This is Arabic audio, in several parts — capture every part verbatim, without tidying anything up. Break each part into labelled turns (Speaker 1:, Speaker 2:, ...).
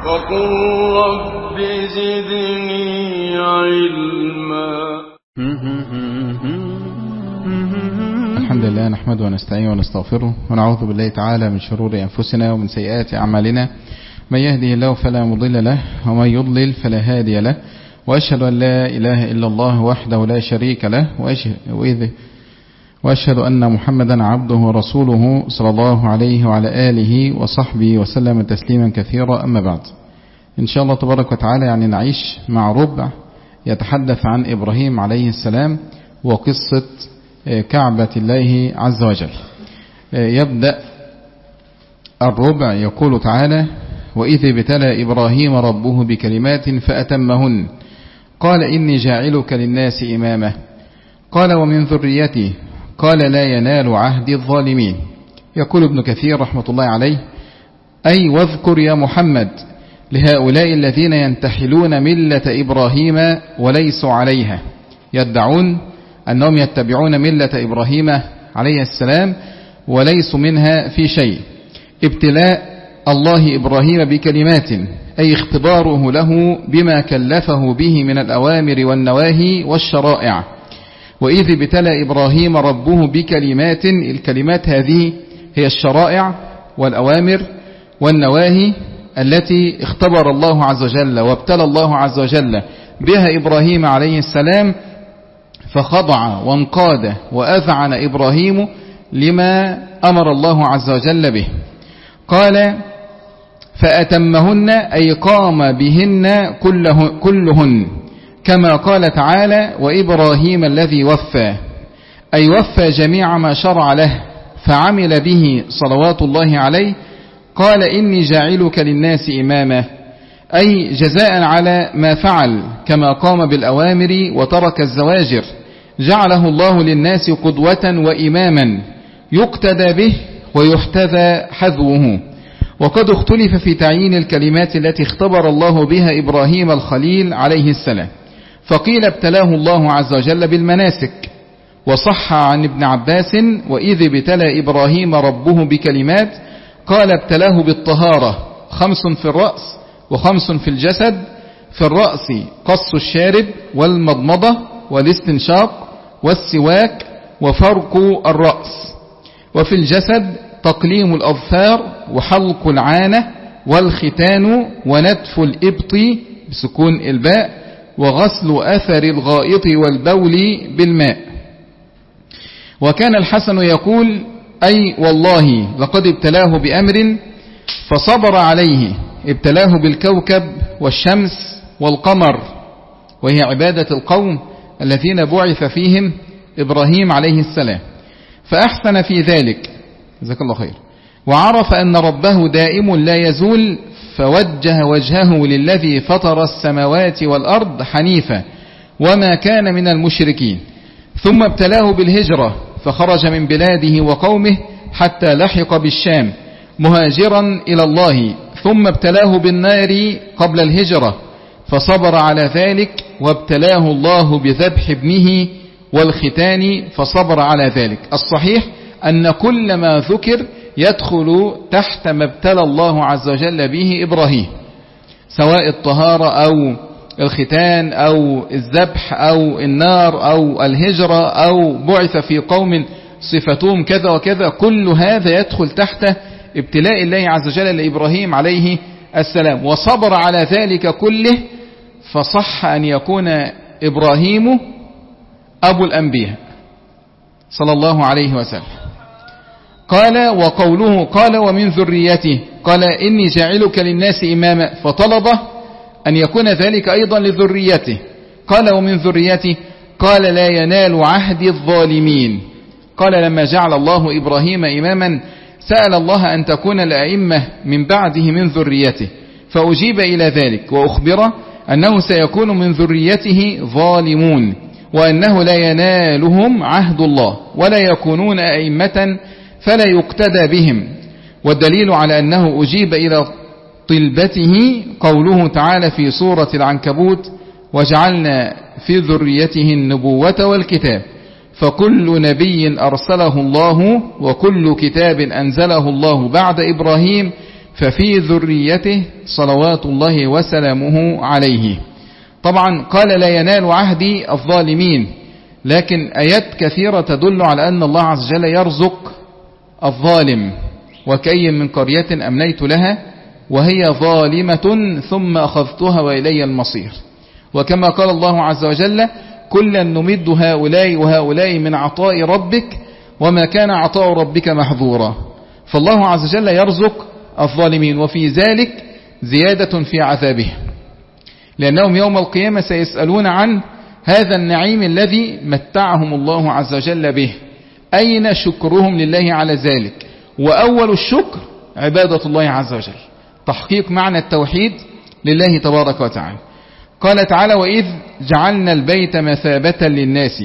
Speaker 1: وقل رب زدني علما.
Speaker 2: الحمد لله نحمده ونستعينه ونستغفره ونعوذ بالله تعالى من شرور أنفسنا ومن سيئات أعمالنا، من يهده الله فلا مضل له ومن يضلل فلا هادي له، وأشهد أن لا إله إلا الله وحده لا شريك له، وأشهد أن محمدا عبده ورسوله صلى الله عليه وعلى آله وصحبه وسلم تسليما كثيرا. أما بعد، إن شاء الله تبارك وتعالى يعني نعيش مع ربع يتحدث عن إبراهيم عليه السلام وقصة كعبة الله عز وجل. يبدأ الربع يقول تعالى: وإذ ابتلى إبراهيم ربه بكلمات فأتمهن قال إني جاعلك للناس إماما قال ومن ذريتي قال لا ينال عهد الظالمين. يقول ابن كثير رحمة الله عليه: أي واذكر يا محمد لهؤلاء الذين ينتحلون ملة إبراهيم وليسوا عليها، يدعون أنهم يتبعون ملة إبراهيم عليه السلام وليسوا منها في شيء. ابتلاء الله إبراهيم بكلمات أي اختباره له بما كلفه به من الأوامر والنواهي والشرائع. وإذ ابتلى إبراهيم ربه بكلمات، الكلمات هذه هي الشرائع والأوامر والنواهي التي اختبر الله عز وجل وابتلى الله عز وجل بها إبراهيم عليه السلام، فخضع وانقاد وأذعن إبراهيم لما أمر الله عز وجل به. قال فأتمهن أي قام بهن كله كلهن، كما قال تعالى: وإبراهيم الذي وفى، أي وفى جميع ما شرع له فعمل به صلوات الله عليه. قال إني جاعلك للناس إماما، أي جزاء على ما فعل، كما قام بالأوامر وترك الزواجر جعله الله للناس قدوة وإماما يقتدى به ويحتذى حذوه. وقد اختلف في تعيين الكلمات التي اختبر الله بها إبراهيم الخليل عليه السلام، فقيل ابتلاه الله عز وجل بالمناسك. وصح عن ابن عباس: وإذ ابتلى إبراهيم ربه بكلمات قال ابتلاه بالطهارة، خمس في الرأس وخمس في الجسد. في الرأس قص الشارب والمضمضة والاستنشاق والسواك وفرق الرأس، وفي الجسد تقليم الأظفار وحلق العانة والختان ونتف الإبط بسكون الباء وغسل أثر الغائط والبول بالماء. وكان الحسن يقول: أي والله لقد ابتلاه بأمر فصبر عليه، ابتلاه بالكوكب والشمس والقمر، وهي عبادة القوم الذين بعث فيهم إبراهيم عليه السلام، فأحسن في ذلك، جزاك الله خير، وعرف أن ربه دائم لا يزول، فوجه وجهه للذي فطر السماوات والأرض حنيفا وما كان من المشركين. ثم ابتلاه بالهجرة فخرج من بلاده وقومه حتى لحق بالشام مهاجرا إلى الله. ثم ابتلاه بالنار قبل الهجرة فصبر على ذلك، وابتلاه الله بذبح ابنه والختان فصبر على ذلك. الصحيح أن كل ما ذكر يدخل تحت ما ابتلى الله عز وجل به إبراهيم، سواء الطهارة أو الختان أو الذبح أو النار أو الهجرة أو بعث في قوم صفتهم كذا وكذا، كل هذا يدخل تحت ابتلاء الله عز وجل لإبراهيم عليه السلام، وصبر على ذلك كله. فصح أن يكون إبراهيم أبو الأنبياء صلى الله عليه وسلم. قال وقوله قال ومن ذريته قال إني جاعلك للناس إماما، فطلب أن يكون ذلك أيضا لذريته. قال ومن ذريته قال لا ينال عهد الظالمين. قال لما جعل الله إبراهيم إماما سأل الله أن تكون الأئمة من بعده من ذريته، فأجيب إلى ذلك وأخبر أنه سيكون من ذريته ظالمون، وأنه لا ينالهم عهد الله ولا يكونون أئمة فلا يقتدى بهم. والدليل على أنه أجيب إلى طلبته قوله تعالى في سورة العنكبوت: وجعلنا في ذريته النبوة والكتاب، فكل نبي أرسله الله وكل كتاب أنزله الله بعد إبراهيم ففي ذريته صلوات الله وسلامه عليه. طبعا قال لا ينال عهدي الظالمين، لكن آيات كثيرة تدل على أن الله عز وجل يرزق الظالم. وكأي من قرية أمليت لها وهي ظالمة ثم أخذتها وإلي المصير. وكما قال الله عز وجل كلا نمد هؤلاء وهؤلاء من عطاء ربك وما كان عطاء ربك محظورا. فالله عز وجل يرزق الظالمين، وفي ذلك زيادة في عذابه، لأنهم يوم القيامة سيسألون عن هذا النعيم الذي متعهم الله عز وجل به، أين شكرهم لله على ذلك؟ وأول الشكر عبادة الله عز وجل، تحقيق معنى التوحيد لله تبارك وتعالى. قال تعالى وإذ جعلنا البيت مثابة للناس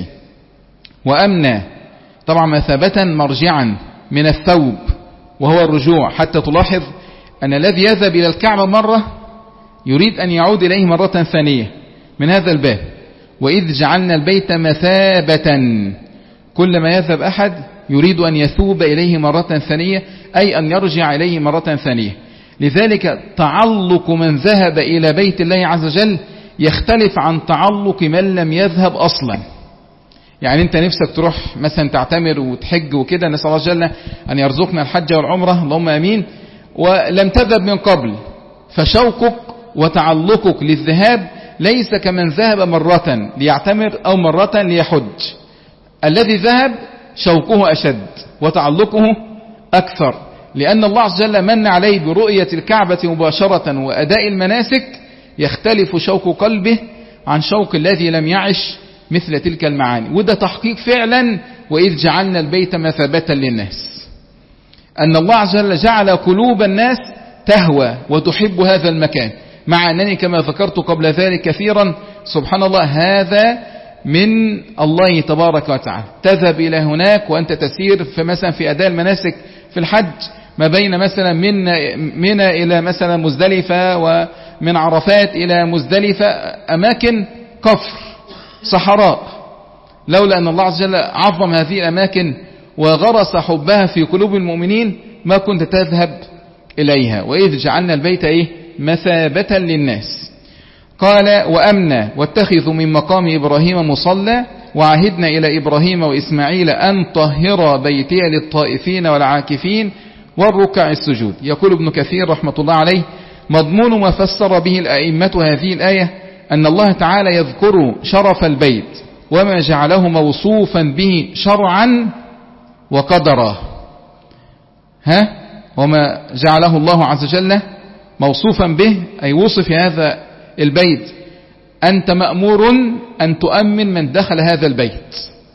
Speaker 2: وأمنا. طبعا مثابة مرجعا من الثوب وهو الرجوع، حتى تلاحظ أن الذي يذهب إلى الكعبة مرة يريد أن يعود إليه مرة ثانية من هذا الباب. وإذ جعلنا البيت مثابة، كلما يذهب أحد يريد أن يثوب إليه مرة ثانية، أي أن يرجع إليه مرة ثانية. لذلك تعلق من ذهب إلى بيت الله عز وجل يختلف عن تعلق من لم يذهب أصلا. يعني أنت نفسك تروح مثلا تعتمر وتحج وكده، نسأل الله جل أن يرزقنا الحج والعمرة اللهم أمين، ولم تذهب من قبل، فشوقك وتعلقك للذهاب ليس كمن ذهب مرة ليعتمر أو مرة ليحج. الذي ذهب شوقه أشد وتعلقه أكثر، لأن الله عز وجل من عليه برؤية الكعبة مباشرة وأداء المناسك، يختلف شوق قلبه عن شوق الذي لم يعش مثل تلك المعاني. وده تحقيق فعلا وإذ جعلنا البيت مثابة للناس، أن الله عز وجل جعل قلوب الناس تهوى وتحب هذا المكان، مع أنني كما ذكرت قبل ذلك كثيرا سبحان الله هذا من الله تبارك وتعالى. تذهب إلى هناك وأنت تسير في مثلا في أداء المناسك في الحج ما بين مثلا من من إلى مثلا مزدلفة، ومن عرفات إلى مزدلفة أماكن كفر صحراء، لولا أن الله عز وجل عظم هذه الأماكن وغرس حبها في قلوب المؤمنين ما كنت تذهب إليها. وإذ جعلنا البيت إيه مثابة للناس. قال وأمنا واتخذوا من مقام إبراهيم مصلى وعهدنا إلى إبراهيم وإسماعيل أن طهر بيتي للطائفين والعاكفين والركع السجود. يقول ابن كثير رحمة الله عليه مضمون ما فسر به الأئمة هذه الآية أن الله تعالى يذكر شرف البيت وما جعله موصوفا به شرعا وقدرا. ها وما جعله الله عز وجل موصوفا به أي وصف هذا البيت، أنت مأمور أن تؤمن من دخل هذا البيت.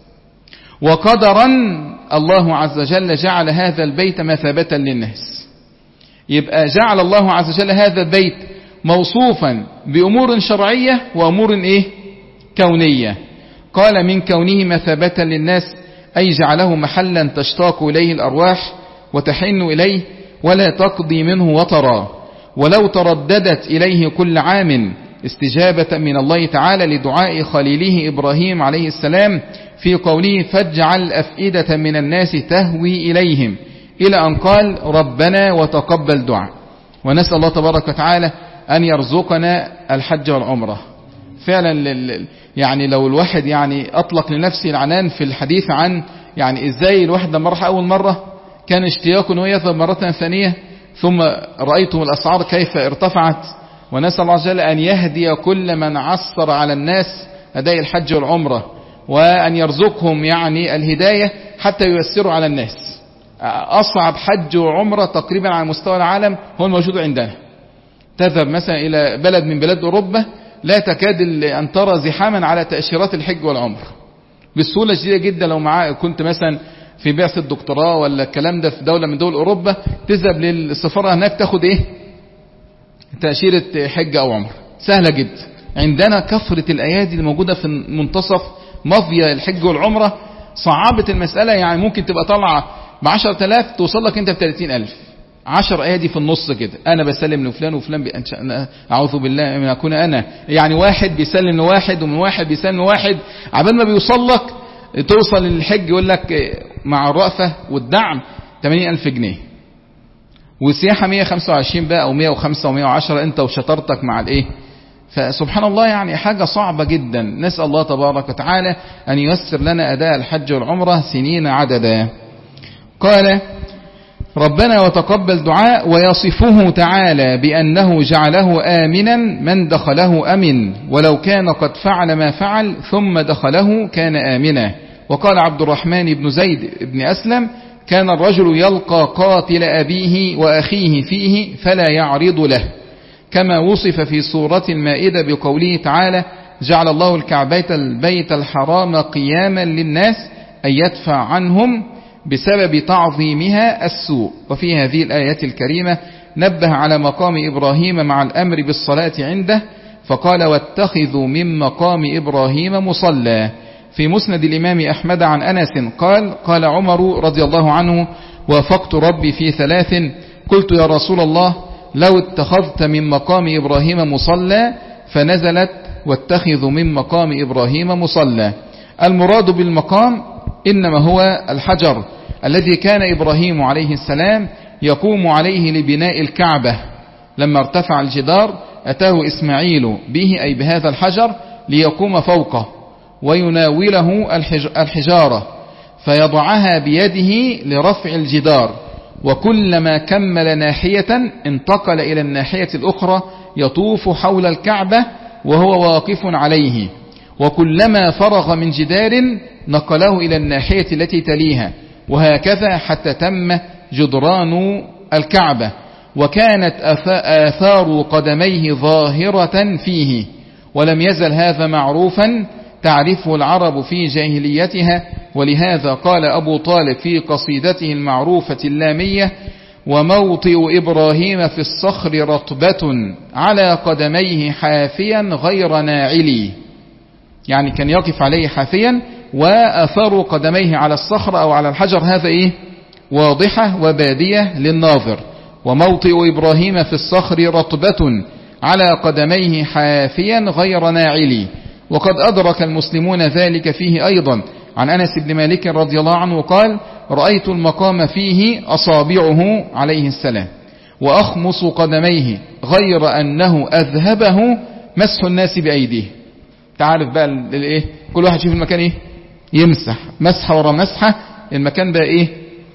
Speaker 2: وقدرا الله عز وجل جعل هذا البيت مثابة للناس، يبقى جعل الله عز وجل هذا البيت موصوفا بأمور شرعية وأمور إيه كونية. قال من كونه مثابة للناس أي جعله محلا تشتاق إليه الأرواح وتحن إليه ولا تقضي منه وطرا، ولو ترددت إليه كل عام استجابة من الله تعالى لدعاء خليله إبراهيم عليه السلام في قوله فاجعل أفئدة من الناس تهوي إليهم، إلى أن قال ربنا وتقبل دعاء. ونسأل الله تبارك وتعالى أن يرزقنا الحج والعمرة. فعلا يعني لو الواحد يعني أطلق لنفسه العنان في الحديث عن يعني إزاي الواحد لما راح أول مرة كان اشتياقه أنه يذهب مرة ثانية، ثم رأيتم الأسعار كيف ارتفعت. ونسأل الله عز وجل أن يهدي كل من عصر على الناس أداء الحج والعمرة، وأن يرزقهم يعني الهداية حتى ييسروا على الناس. أصعب حج وعمرة تقريبا على مستوى العالم هو الموجود عندنا. تذهب مثلا إلى بلد من بلاد أوروبا لا تكاد أن ترى زحاما على تأشيرات الحج والعمرة بسهولة شديدة جدا. لو معاه كنت مثلا في بعثة الدكتوراه ولا الكلام ده في دولة من دول أوروبا، تذهب للسفارة هناك تاخد إيه تأشيرة حج أو عمر، سهلة جدا. عندنا كثرة الأيادي اللي موجودة في منتصف مضي الحج والعمرة صعبت المسألة. يعني ممكن تبقى طالعة بعشرة آلاف توصل لك أنت بثلاثين ألف، عشر أيادي في النص كده. أنا بسلم لفلان وفلان بأنشأ، أعوذ بالله من أكون أنا يعني واحد بيسلم لواحد ومن واحد بيسلم لواحد، عبال ما بيوصل لك توصل للحج يقول لك مع الرأفة والدعم ثمانين ألف جنيه. وسياحة مية وخمسة وعشرين بقى أو مية وخمسة ومية وعشرة أنت وشطرتك مع الإيه. فسبحان الله يعني حاجة صعبة جدا. نسأل الله تبارك وتعالى أن ييسر لنا أداء الحج والعمرة سنين عددا. قال ربنا وتقبل دعاء، ويصفه تعالى بأنه جعله آمنا من دخله أمن، ولو كان قد فعل ما فعل ثم دخله كان آمنا. وقال عبد الرحمن بن زيد بن أسلم كان الرجل يلقى قاتل أبيه وأخيه فيه فلا يعرض له، كما وصف في سورة المائدة بقوله تعالى جعل الله الكعبة البيت الحرام قياما للناس أن يدفع عنهم بسبب تعظيمها السوء. وفي هذه الآية الكريمة نبه على مقام إبراهيم مع الأمر بالصلاة عنده، فقال واتخذوا من مقام إبراهيم مصلى. في مسند الإمام أحمد عن أنس قال قال عمر رضي الله عنه وافقت ربي في ثلاث، قلت يا رسول الله لو اتخذت من مقام إبراهيم مصلى، فنزلت واتخذوا من مقام إبراهيم مصلى. المراد بالمقام إنما هو الحجر الذي كان إبراهيم عليه السلام يقوم عليه لبناء الكعبة. لما ارتفع الجدار أتاه إسماعيل به أي بهذا الحجر ليقوم فوقه ويناوله الحجارة فيضعها بيده لرفع الجدار، وكلما كمل ناحية انتقل إلى الناحية الأخرى يطوف حول الكعبة وهو واقف عليه، وكلما فرغ من جدار نقله إلى الناحية التي تليها، وهكذا حتى تم جدران الكعبة. وكانت آثار قدميه ظاهرة فيه، ولم يزل هذا معروفا تعرفه العرب في جاهليتها. ولهذا قال أبو طالب في قصيدته المعروفة اللامية وموطئ إبراهيم في الصخر رطبة على قدميه حافيا غير ناعلي، يعني كان يقف عليه حافيا وأثر قدميه على الصخر أو على الحجر هذا إيه واضحة وبادية للناظر. وموطئ إبراهيم في الصخر رطبة على قدميه حافيا غير ناعلي. وقد أدرك المسلمون ذلك فيه أيضا عن أنس بن مالك رضي الله عنه قال رأيت المقام فيه أصابعه عليه السلام وأخمص قدميه غير أنه أذهبه مسح الناس بأيديه. تعرف بقى الايه كل واحد يشوف المكان ايه يمسح مسحة ورا مسحة، المكان بقى ايه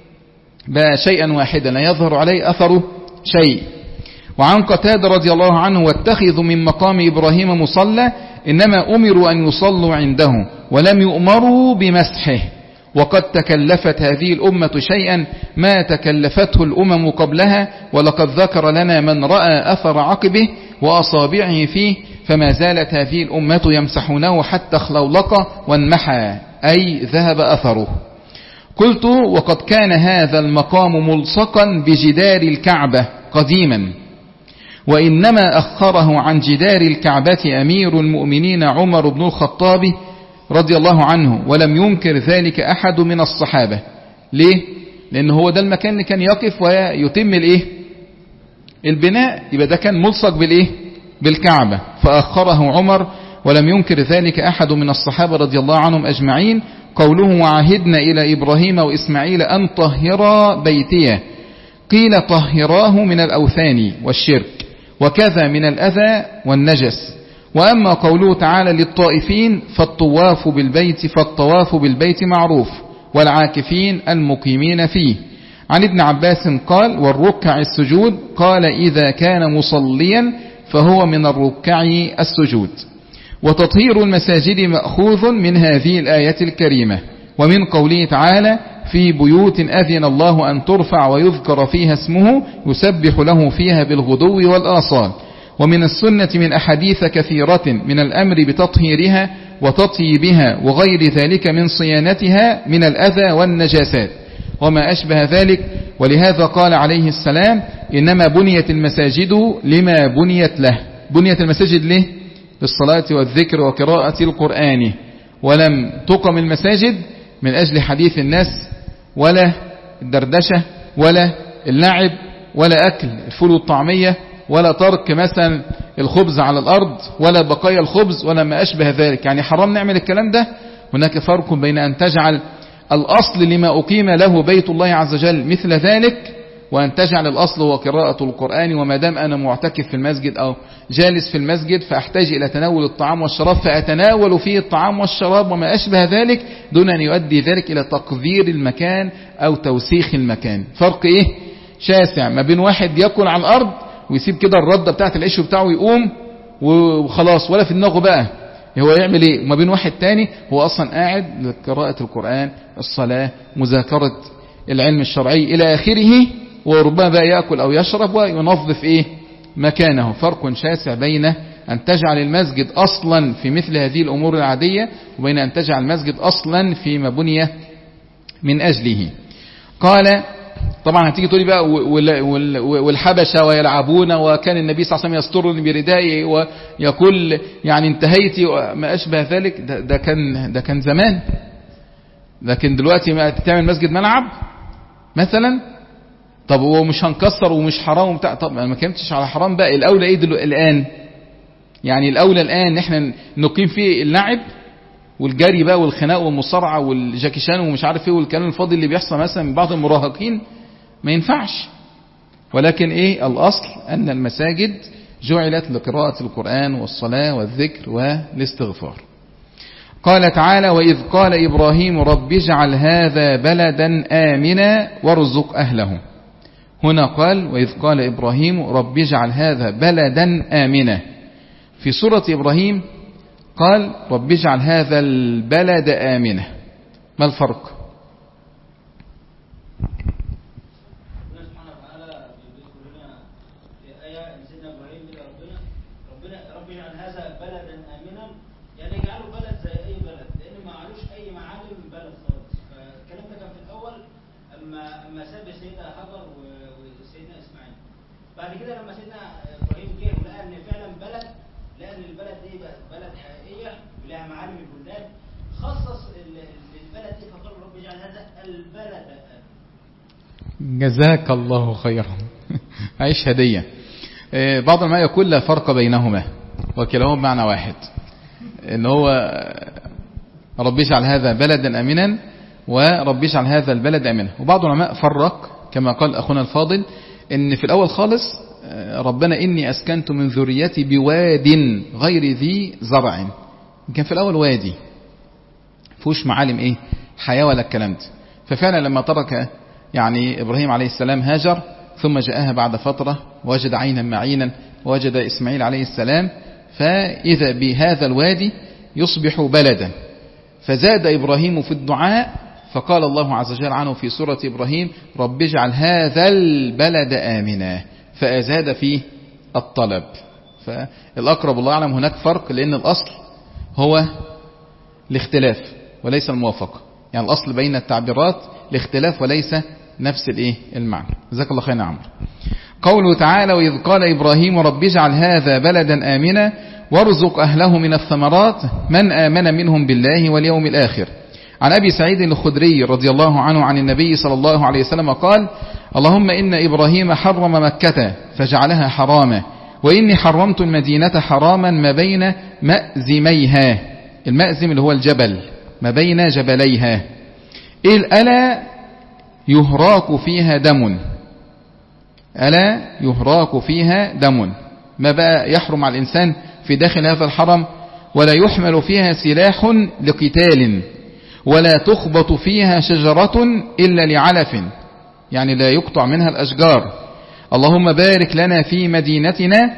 Speaker 2: بقى شيئا واحدا لا يظهر عليه أثره شيء. وعن قتادة رضي الله عنه واتخذوا من مقام إبراهيم مصلى، إنما أمروا أن يصلوا عنده ولم يؤمروا بمسحه، وقد تكلفت هذه الأمة شيئا ما تكلفته الأمم قبلها، ولقد ذكر لنا من رأى أثر عقبه وأصابعه فيه، فما زالت هذه الأمة يمسحونه حتى خلولق وانمحى أي ذهب أثره. قلت وقد كان هذا المقام ملصقا بجدار الكعبة قديما، وإنما أخره عن جدار الكعبة أمير المؤمنين عمر بن الخطاب رضي الله عنه، ولم ينكر ذلك أحد من الصحابة. ليه؟ لأن هو ده المكان اللي كان يقف ويتم الإيه؟ البناء، يبقى ده كان ملصق بالإيه؟ بالكعبة، فأخره عمر ولم ينكر ذلك أحد من الصحابة رضي الله عنهم أجمعين. قوله وعهدنا إلى إبراهيم وإسماعيل أن طهرا بيتي، قيل طهراه من الأوثان والشرك وكذا من الأذى والنجس. وأما قوله تعالى للطائفين فالطواف بالبيت فالطواف بالبيت معروف والعاكفين المقيمين فيه. عن ابن عباس قال والركع السجود، قال إذا كان مصليا فهو من الركع السجود. وتطهير المساجد مأخوذ من هذه الآية الكريمة، ومن قوله تعالى في بيوت أذن الله أن ترفع ويذكر فيها اسمه يسبح له فيها بالغدو والآصال. ومن السنة من أحاديث كثيرة من الأمر بتطهيرها وتطيبها وغير ذلك من صيانتها من الأذى والنجاسات وما أشبه ذلك. ولهذا قال عليه السلام إنما بنيت المساجد لما بنيت له. بنيت المساجد ليه؟ للصلاة والذكر وقراءة القرآن، ولم تقم المساجد من أجل حديث الناس ولا الدردشة ولا اللعب ولا أكل الفول والطعمية ولا ترك مثلا الخبز على الأرض ولا بقايا الخبز ولا ما أشبه ذلك. يعني حرام نعمل الكلام ده. هناك فرق بين أن تجعل الأصل لما أقيم له بيت الله عز وجل مثل ذلك، وأن تجعل الأصل هو قراءة القرآن، وما دام أنا معتكف في المسجد أو جالس في المسجد فأحتاج إلى تناول الطعام والشراب فأتناول فيه الطعام والشراب وما أشبه ذلك، دون أن يؤدي ذلك إلى تقذير المكان أو توسيخ المكان. فرق إيه شاسع ما بين واحد يأكل على الأرض ويسيب كده الردة بتاعت العيش بتاعه ويقوم وخلاص ولا في دماغه بقى هو يعمل ايه، وما بين واحد تاني هو اصلا قاعد لقراءة القرآن، الصلاة، مذاكرة العلم الشرعي الى اخره، وربما بقى يأكل او يشرب وينظف ايه مكانه. فرق شاسع بين ان تجعل المسجد اصلا في مثل هذه الامور العادية وبين ان تجعل المسجد اصلا فيما بني من اجله. قال طبعا هتيجي تقولي بقى والحبشة ويلعبون وكان النبي صلى الله عليه وسلم يسترني بردائه ويقول يعني انتهيت ما أشبه ذلك. ده, ده كان ده كان زمان، لكن دلوقتي ما تعمل مسجد ملعب مثلا. طب هو مش هنكسر ومش حرام وبتاع. طب انا ما كلمتش على حرام بقى، الاولى ايه دلوقتي الان؟ يعني الاولى الان احنا نقيم فيه اللعب والجري بقى والخناق والمصارعه والجاكيشان ومش عارف ايه والكلام الفاضي اللي بيحصل مثلا من بعض المراهقين، ما ينفعش. ولكن ايه الاصل ان المساجد جعلت لقراءة القرآن والصلاة والذكر والاستغفار. قال تعالى: وإذ قال إبراهيم رب اجعل هذا بلدا آمنا وارزق أهله. هنا قال وإذ قال إبراهيم رب اجعل هذا بلدا آمنا. في سورة إبراهيم قال رب اجعل هذا البلد آمنا. ما الفرق؟
Speaker 3: بعد كده لما سيدنا ابراهيم جه ولقى ان فعلا بلد، لقى ان البلد دي بلد حقيقيه ولها معالم البلدان، خصص البلد دي فقال رب اجعل هذا البلد.
Speaker 2: جزاك الله خيرا. عيش هديه. بعض ما يقول لا فرق بينهما وكلاهما معنى واحد، ان هو رب اجعل هذا بلدا امنا ورب اجعل هذا البلد امنا. وبعض العلماء فرق كما قال اخونا الفاضل ان في الاول خالص ربنا اني اسكنت من ذريتي بواد غير ذي زرع، كان في الاول وادي فوش معالم ايه حياة ولا الكلام ده. ففعلا لما ترك يعني ابراهيم عليه السلام هاجر ثم جاءها بعد فترة وجد عينا معينا ووجد اسماعيل عليه السلام، فاذا بهذا الوادي يصبح بلدا. فزاد ابراهيم في الدعاء فقال الله عز وجل عنه في سورة إبراهيم رب اجعل هذا البلد آمنا، فأزاد فيه الطلب. فالأقرب الله أعلم هناك فرق، لأن الأصل هو الاختلاف وليس الموافقة. يعني الأصل بين التعبيرات الاختلاف وليس نفس الايه المعنى. جزاك الله خير يا عمرو. قوله تعالى وإذ قال إبراهيم رب اجعل هذا بلدا آمنا وارزق أهله من الثمرات من آمن منهم بالله واليوم الآخر. عن أبي سعيد الخدري رضي الله عنه عن النبي صلى الله عليه وسلم قال اللهم إن إبراهيم حرم مكة فجعلها حراما، وإني حرمت المدينة حراما ما بين مأزميها. المأزم اللي هو الجبل، ما بين جبليها. ألا يهراك فيها دم، ألا يهراك فيها دم. ما بقى يحرم على الإنسان في داخل هذا الحرم؟ ولا يحمل فيها سلاح لقتال، ولا تخبط فيها شجرة إلا لعلف، يعني لا يقطع منها الأشجار. اللهم بارك لنا في مدينتنا،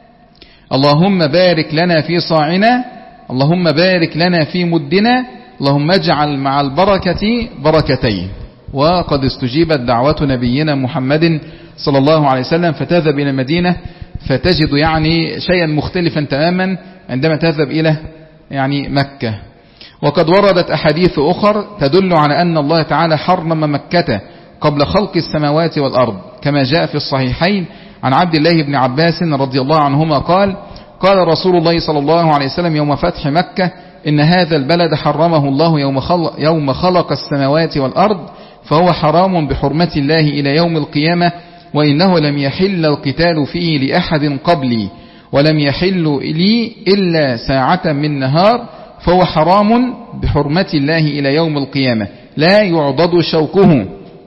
Speaker 2: اللهم بارك لنا في صاعنا، اللهم بارك لنا في مدنا، اللهم اجعل مع البركة بركتين. وقد استجيبت دعوة نبينا محمد صلى الله عليه وسلم، فتذهب إلى المدينة فتجد يعني شيئا مختلفا تماما عندما تذهب إلى يعني مكة. وقد وردت أحاديث أخر تدل على أن الله تعالى حرم مكة قبل خلق السماوات والأرض، كما جاء في الصحيحين عن عبد الله بن عباس رضي الله عنهما قال قال رسول الله صلى الله عليه وسلم يوم فتح مكة إن هذا البلد حرمه الله يوم خلق, يوم خلق السماوات والأرض، فهو حرام بحرمة الله إلى يوم القيامة، وإنه لم يحل القتال فيه لأحد قبلي، ولم يحل لي إلا ساعة من نهار، فهو حرام بحرمة الله إلى يوم القيامة لا يعضد شوكه،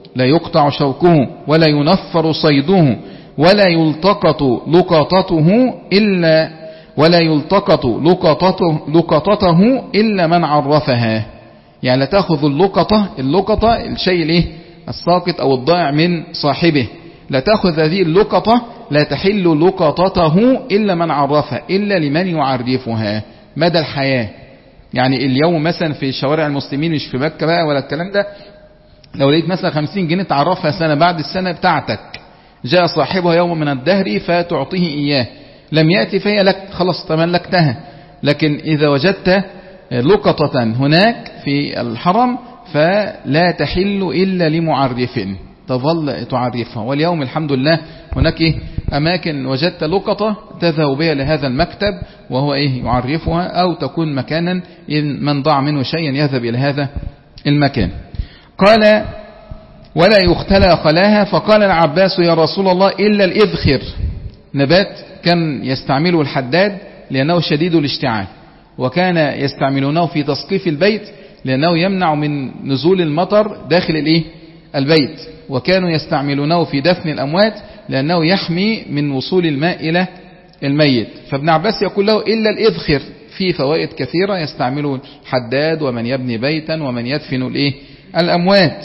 Speaker 2: لا يقطع شوكه ولا ينفر صيده ولا يلتقط لقطته إلا ولا يلتقط لقطته, لقطته إلا من عرفها. يعني لا تأخذ اللقطة اللقطة الشيء الايه الساقط أو الضائع من صاحبه، لا تأخذ هذه اللقطة، لا تحل لقطته إلا من عرفها، إلا لمن يعرفها مدى الحياة. يعني اليوم مثلا في شوارع المسلمين مش في مكة بقى ولا الكلام ده، لو لقيت مثلا خمسين جنيه تعرفها سنة بعد السنة بتاعتك، جاء صاحبها يوم من الدهر فتعطيه إياه، لم يأتي فهي لك خلاص تملكتها. لكن إذا وجدت لقطة هناك في الحرم فلا تحل إلا لمعرف، تظل تعرفها. واليوم الحمد لله هناك إيه أماكن وجدت لقطة تذهب بها لهذا المكتب وهو إيه يعرفها، أو تكون مكانا إن من ضاع منه شيئا يذهب إلى هذا المكان. قال ولا يختلى خلاها. فقال العباس يا رسول الله إلا الإذخر، نبات كان يستعمله الحداد لأنه شديد الاشتعال، وكان يستعملونه في تسقيف البيت لأنه يمنع من نزول المطر داخل الإيه البيت، وكانوا يستعملونه في دفن الأموات لأنه يحمي من وصول الماء إلى الميت. فابن عباس يقول له إلا الإذخر، في فوائد كثيرة يستعمله الحداد ومن يبني بيتا ومن يدفن الإيه الأموات.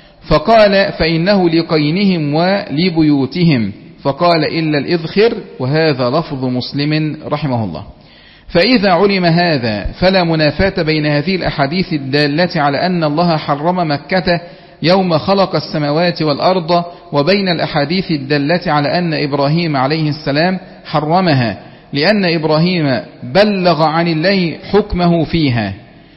Speaker 2: فقال فإنه لقينهم ولبيوتهم، فقال إلا الإذخر، وهذا لفظ مسلم رحمه الله. فإذا علم هذا فلا منافاة بين هذه الأحاديث الدالة على أن الله حرم مكة يوم خلق السماوات والأرض، وبين الأحاديث الدالة على أن إبراهيم عليه السلام حرمها، لأن إبراهيم بلغ عن الله حكمه فيها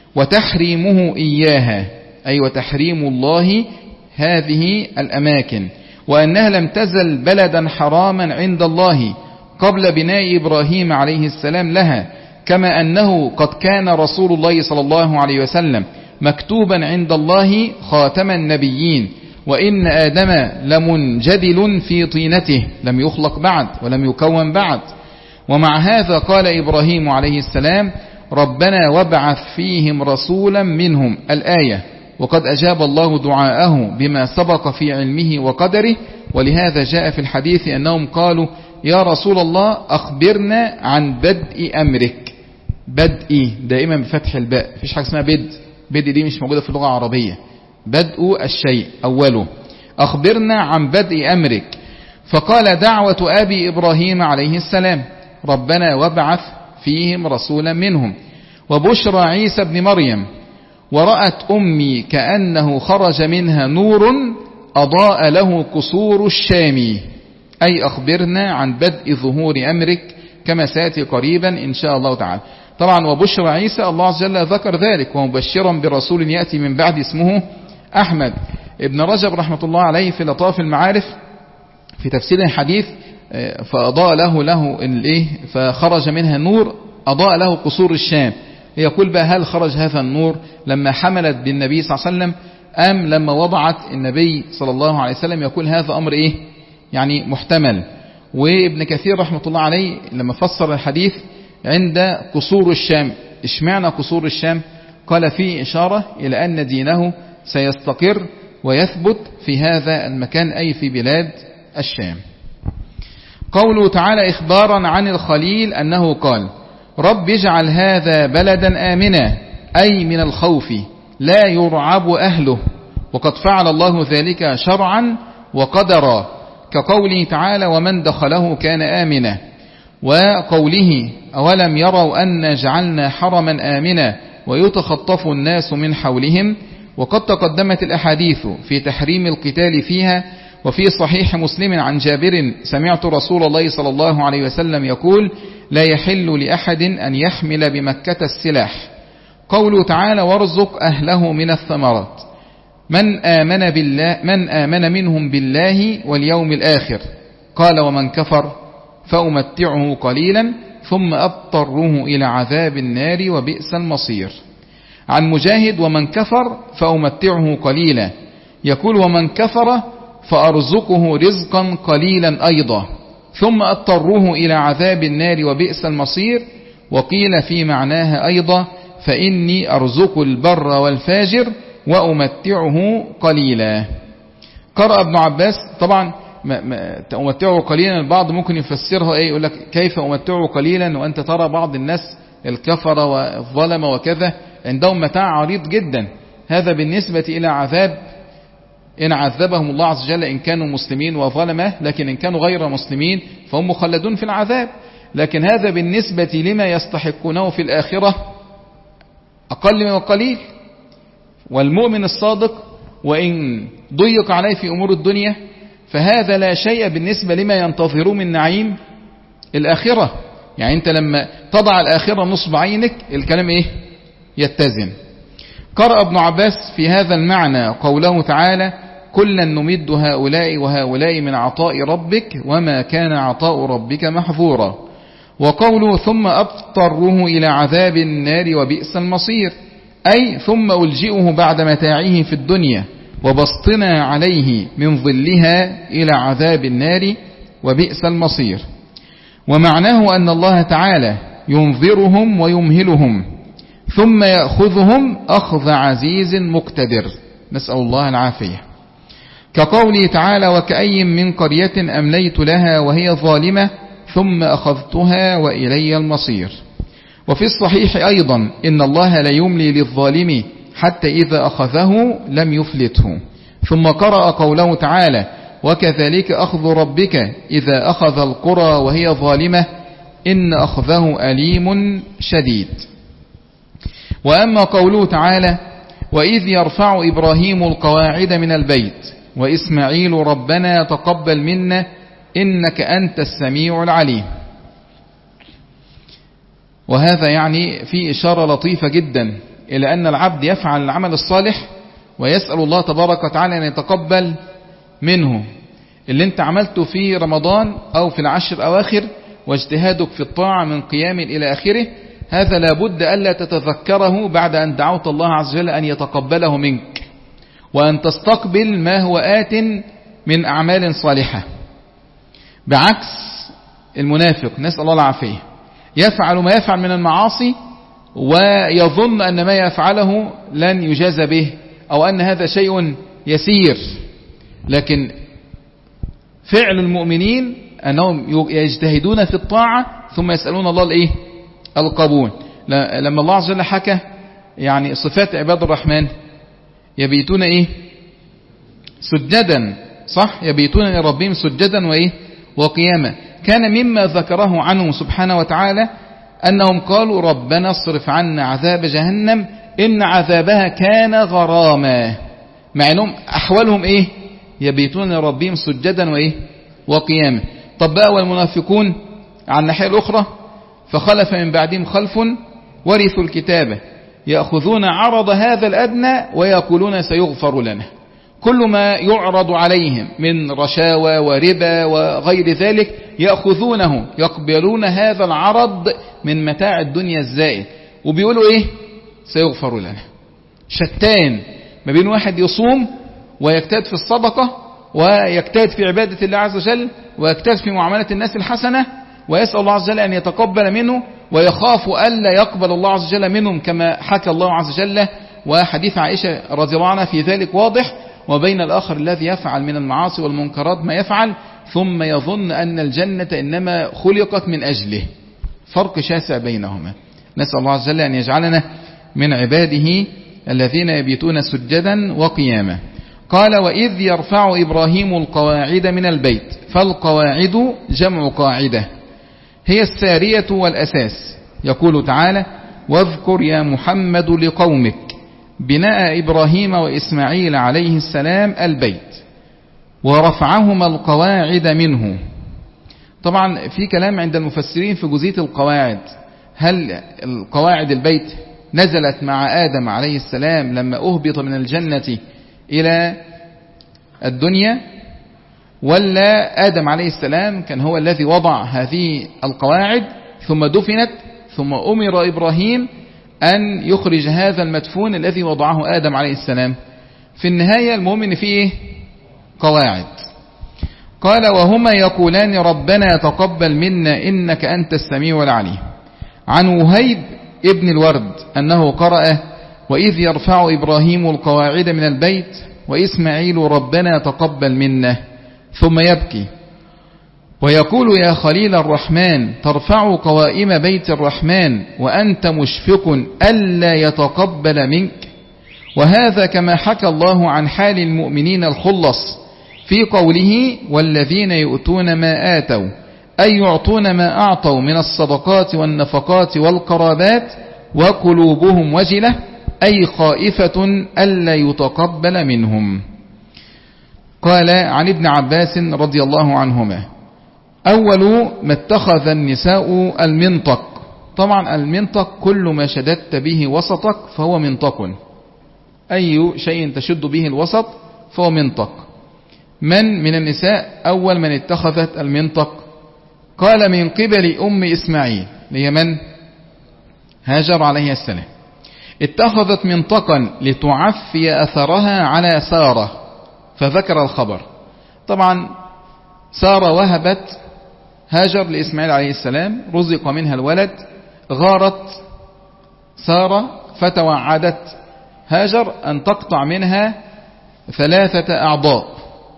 Speaker 2: وتحريمه إياها، أي وتحريم الله هذه الأماكن، وأنها لم تزل بلدا حراما عند الله قبل بناء إبراهيم عليه السلام لها، كما أنه قد كان رسول الله صلى الله عليه وسلم مكتوبا عند الله خاتم النبيين، وإن آدم لمنجدل في طينته، لم يخلق بعد ولم يكون بعد. ومع هذا قال إبراهيم عليه السلام ربنا وابعث فيهم رسولا منهم الآية، وقد أجاب الله دعاءه بما سبق في علمه وقدره. ولهذا جاء في الحديث أنهم قالوا يا رسول الله أخبرنا عن بدء أمرك. بدء دائما بفتح الباء، فيش حاجة اسمها بدء، بدء دي مش موجودة في اللغة العربية، بدء الشيء أوله. أخبرنا عن بدء أمرك، فقال دعوة أبي إبراهيم عليه السلام ربنا وابعث فيهم رسولا منهم، وبشرى عيسى بن مريم، ورأت أمي كأنه خرج منها نور أضاء له قصور الشام، أي أخبرنا عن بدء ظهور أمرك كما سيأتي قريبا إن شاء الله تعالى. طبعا وبشرى عيسى الله عز وجل ذكر ذلك، ومبشرا برسول يأتي من بعد اسمه أحمد. ابن رجب رحمة الله عليه في لطاف المعارف في تفسير الحديث فأضاء له له الإيه فخرج منها نور أضاء له قصور الشام، يقول بقى هل خرج هذا النور لما حملت بالنبي صلى الله عليه وسلم أم لما وضعت النبي صلى الله عليه وسلم؟ يقول هذا أمر إيه يعني محتمل. وابن كثير رحمة الله عليه لما فسر الحديث عند قصور الشام، اشمعنى قصور الشام؟ قال فيه إشارة إلى أن دينه سيستقر ويثبت في هذا المكان، أي في بلاد الشام. قوله تعالى إخبارا عن الخليل أنه قال رب اجعل هذا بلدا آمنا، أي من الخوف لا يرعب أهله، وقد فعل الله ذلك شرعا وقدرا، كقوله تعالى ومن دخله كان آمنا، وقوله أولم يروا أن جعلنا حرما آمنا ويتخطف الناس من حولهم. وقد تقدمت الأحاديث في تحريم القتال فيها، وفي صحيح مسلم عن جابر سمعت رسول الله صلى الله عليه وسلم يقول لا يحل لأحد أن يحمل بمكة السلاح. قوله تعالى وارزق أهله من الثمرات، من آمن بالله من آمن منهم بالله واليوم الآخر. قال ومن كفر فأمتعه قليلا ثم أضطره إلى عذاب النار وبئس المصير. عن مجاهد ومن كفر فأمتعه قليلا، يقول ومن كفر فأرزقه رزقا قليلا أيضا ثم أضطره إلى عذاب النار وبئس المصير. وقيل في معناها أيضا فإني أرزق البر والفاجر وأمتعه قليلا. قرأ ابن عباس طبعا أمتعه قليلا، البعض ممكن يفسرها ايه، يقول لك كيف أمتعه قليلا وأنت ترى بعض الناس الكفر والظلم وكذا عندهم متاع عريض جدا. هذا بالنسبة إلى عذاب إن عذبهم الله عز وجل إن كانوا مسلمين وظلمه، لكن إن كانوا غير مسلمين فهم مخلدون في العذاب. لكن هذا بالنسبة لما يستحقونه في الآخرة أقل من قليل. والمؤمن الصادق وإن ضيق عليه في أمور الدنيا فهذا لا شيء بالنسبة لما ينتظره من نعيم الآخرة. يعني أنت لما تضع الآخرة نصب عينك الكلام إيه يتزن. قرأ ابن عباس في هذا المعنى قوله تعالى كلا نمد هؤلاء وهؤلاء من عطاء ربك وما كان عطاء ربك محظورا. وقوله ثم أضطره إلى عذاب النار وبئس المصير، أي ثم ألجئه بعد متاعه في الدنيا وبسطنا عليه من ظلها إلى عذاب النار وبئس المصير. ومعناه أن الله تعالى ينظرهم ويمهلهم ثم يأخذهم أخذ عزيز مقتدر، نسأل الله العافية. كقوله تعالى وكأي من قرية أمليت لها وهي ظالمة ثم أخذتها وإلي المصير. وفي الصحيح أيضا إن الله لا يملي للظالم حتى إذا أخذه لم يفلته. ثم قرأ قوله تعالى وكذلك أخذ ربك إذا أخذ القرى وهي ظالمة إن أخذه أليم شديد. وأما قوله تعالى وإذ يرفع إبراهيم القواعد من البيت وإسماعيل ربنا تقبل منا إنك أنت السميع العليم. وهذا يعني في إشارة لطيفة جدا إلى أن العبد يفعل العمل الصالح ويسأل الله تبارك وتعالى أن يتقبل منه. اللي انت عملته في رمضان أو في العشر الأواخر واجتهادك في الطاعة من قيام إلى آخره، هذا لابد ألا تتذكره بعد أن دعوت الله عز وجل أن يتقبله منك وأن تستقبل ما هو آت من أعمال صالحة. بعكس المنافق نسأل الله العافية، يفعل ما يفعل من المعاصي ويظن أن ما يفعله لن يجاز به أو أن هذا شيء يسير. لكن فعل المؤمنين أنهم يجتهدون في الطاعة ثم يسألون الله الإيه؟ القبول. لما الله عز وجل حكى يعني صفات عباد الرحمن يبيتون إيه؟ سجدا، صح؟ يبيتون لربهم سجدا وإيه؟ وقياما. كان مما ذكره عنهم سبحانه وتعالى أنهم قالوا ربنا اصرف عنا عذاب جهنم إن عذابها كان غراما، مع أنهم أحوالهم إيه؟ يبيتون لربهم سجدا وإيه؟ وقياما. طب بقى والمنافقون على الناحية الأخرى فخلف من بعدهم خلف ورثوا الكتاب يأخذون عرض هذا الأدنى ويقولون سيغفر لنا. كل ما يعرض عليهم من رشاوى وربا وغير ذلك يأخذونه، يقبلون هذا العرض من متاع الدنيا الزائل وبيقولوا إيه؟ سيغفر لنا. شتان ما بين واحد يصوم ويجتهد في الصدقة ويجتهد في عبادة الله عز وجل ويجتهد في معاملة الناس الحسنة ويسأل الله عز وجل أن يتقبل منه ويخاف ألا يقبل الله عز وجل منهم كما حكى الله عز وجل، وحديث عائشة رضي الله عنها في ذلك واضح. وبين الآخر الذي يفعل من المعاصي والمنكرات ما يفعل ثم يظن أن الجنة إنما خلقت من أجله. فرق شاسع بينهما. نسأل الله عز وجل أن يجعلنا من عباده الذين يبيتون سجدا وقياما. قال وإذ يرفع إبراهيم القواعد من البيت، فالقواعد جمع قاعدة هي السارية والأساس. يقول تعالى واذكر يا محمد لقومك بناء إبراهيم وإسماعيل عليه السلام البيت ورفعهما القواعد منه. طبعا في كلام عند المفسرين في جزئية القواعد، هل القواعد البيت نزلت مع آدم عليه السلام لما أهبط من الجنة إلى الدنيا، ولا آدم عليه السلام كان هو الذي وضع هذه القواعد ثم دفنت ثم أمر إبراهيم أن يخرج هذا المدفون الذي وضعه آدم عليه السلام؟ في النهاية المؤمن فيه قواعد. قال وهما يقولان ربنا تقبل منا إنك أنت السميع العليم. عن وهيب ابن الورد أنه قرأ وإذ يرفع إبراهيم القواعد من البيت وإسماعيل ربنا تقبل منا، ثم يبكي ويقول يا خليل الرحمن ترفع قوائم بيت الرحمن وأنت مشفق ألا يتقبل منك. وهذا كما حكى الله عن حال المؤمنين الخلص في قوله والذين يؤتون ما آتوا أي يعطون ما أعطوا من الصدقات والنفقات والقرابات وقلوبهم وجلة أي خائفة ألا يتقبل منهم. قال عن ابن عباس رضي الله عنهما أول ما اتخذ النساء المنطق. طبعا المنطق كل ما شددت به وسطك فهو منطق، أي شيء تشد به الوسط فهو منطق. من من النساء أول من اتخذت المنطق؟ قال من قبل أم إسماعيل هي من؟ هاجر عليه السلام. اتخذت منطقا لتعفي أثرها على سارة، فذكر الخبر. طبعا سارة وهبت هاجر لإسماعيل عليه السلام، رزق منها الولد، غارت سارة فتوعدت هاجر أن تقطع منها ثلاثة أعضاء،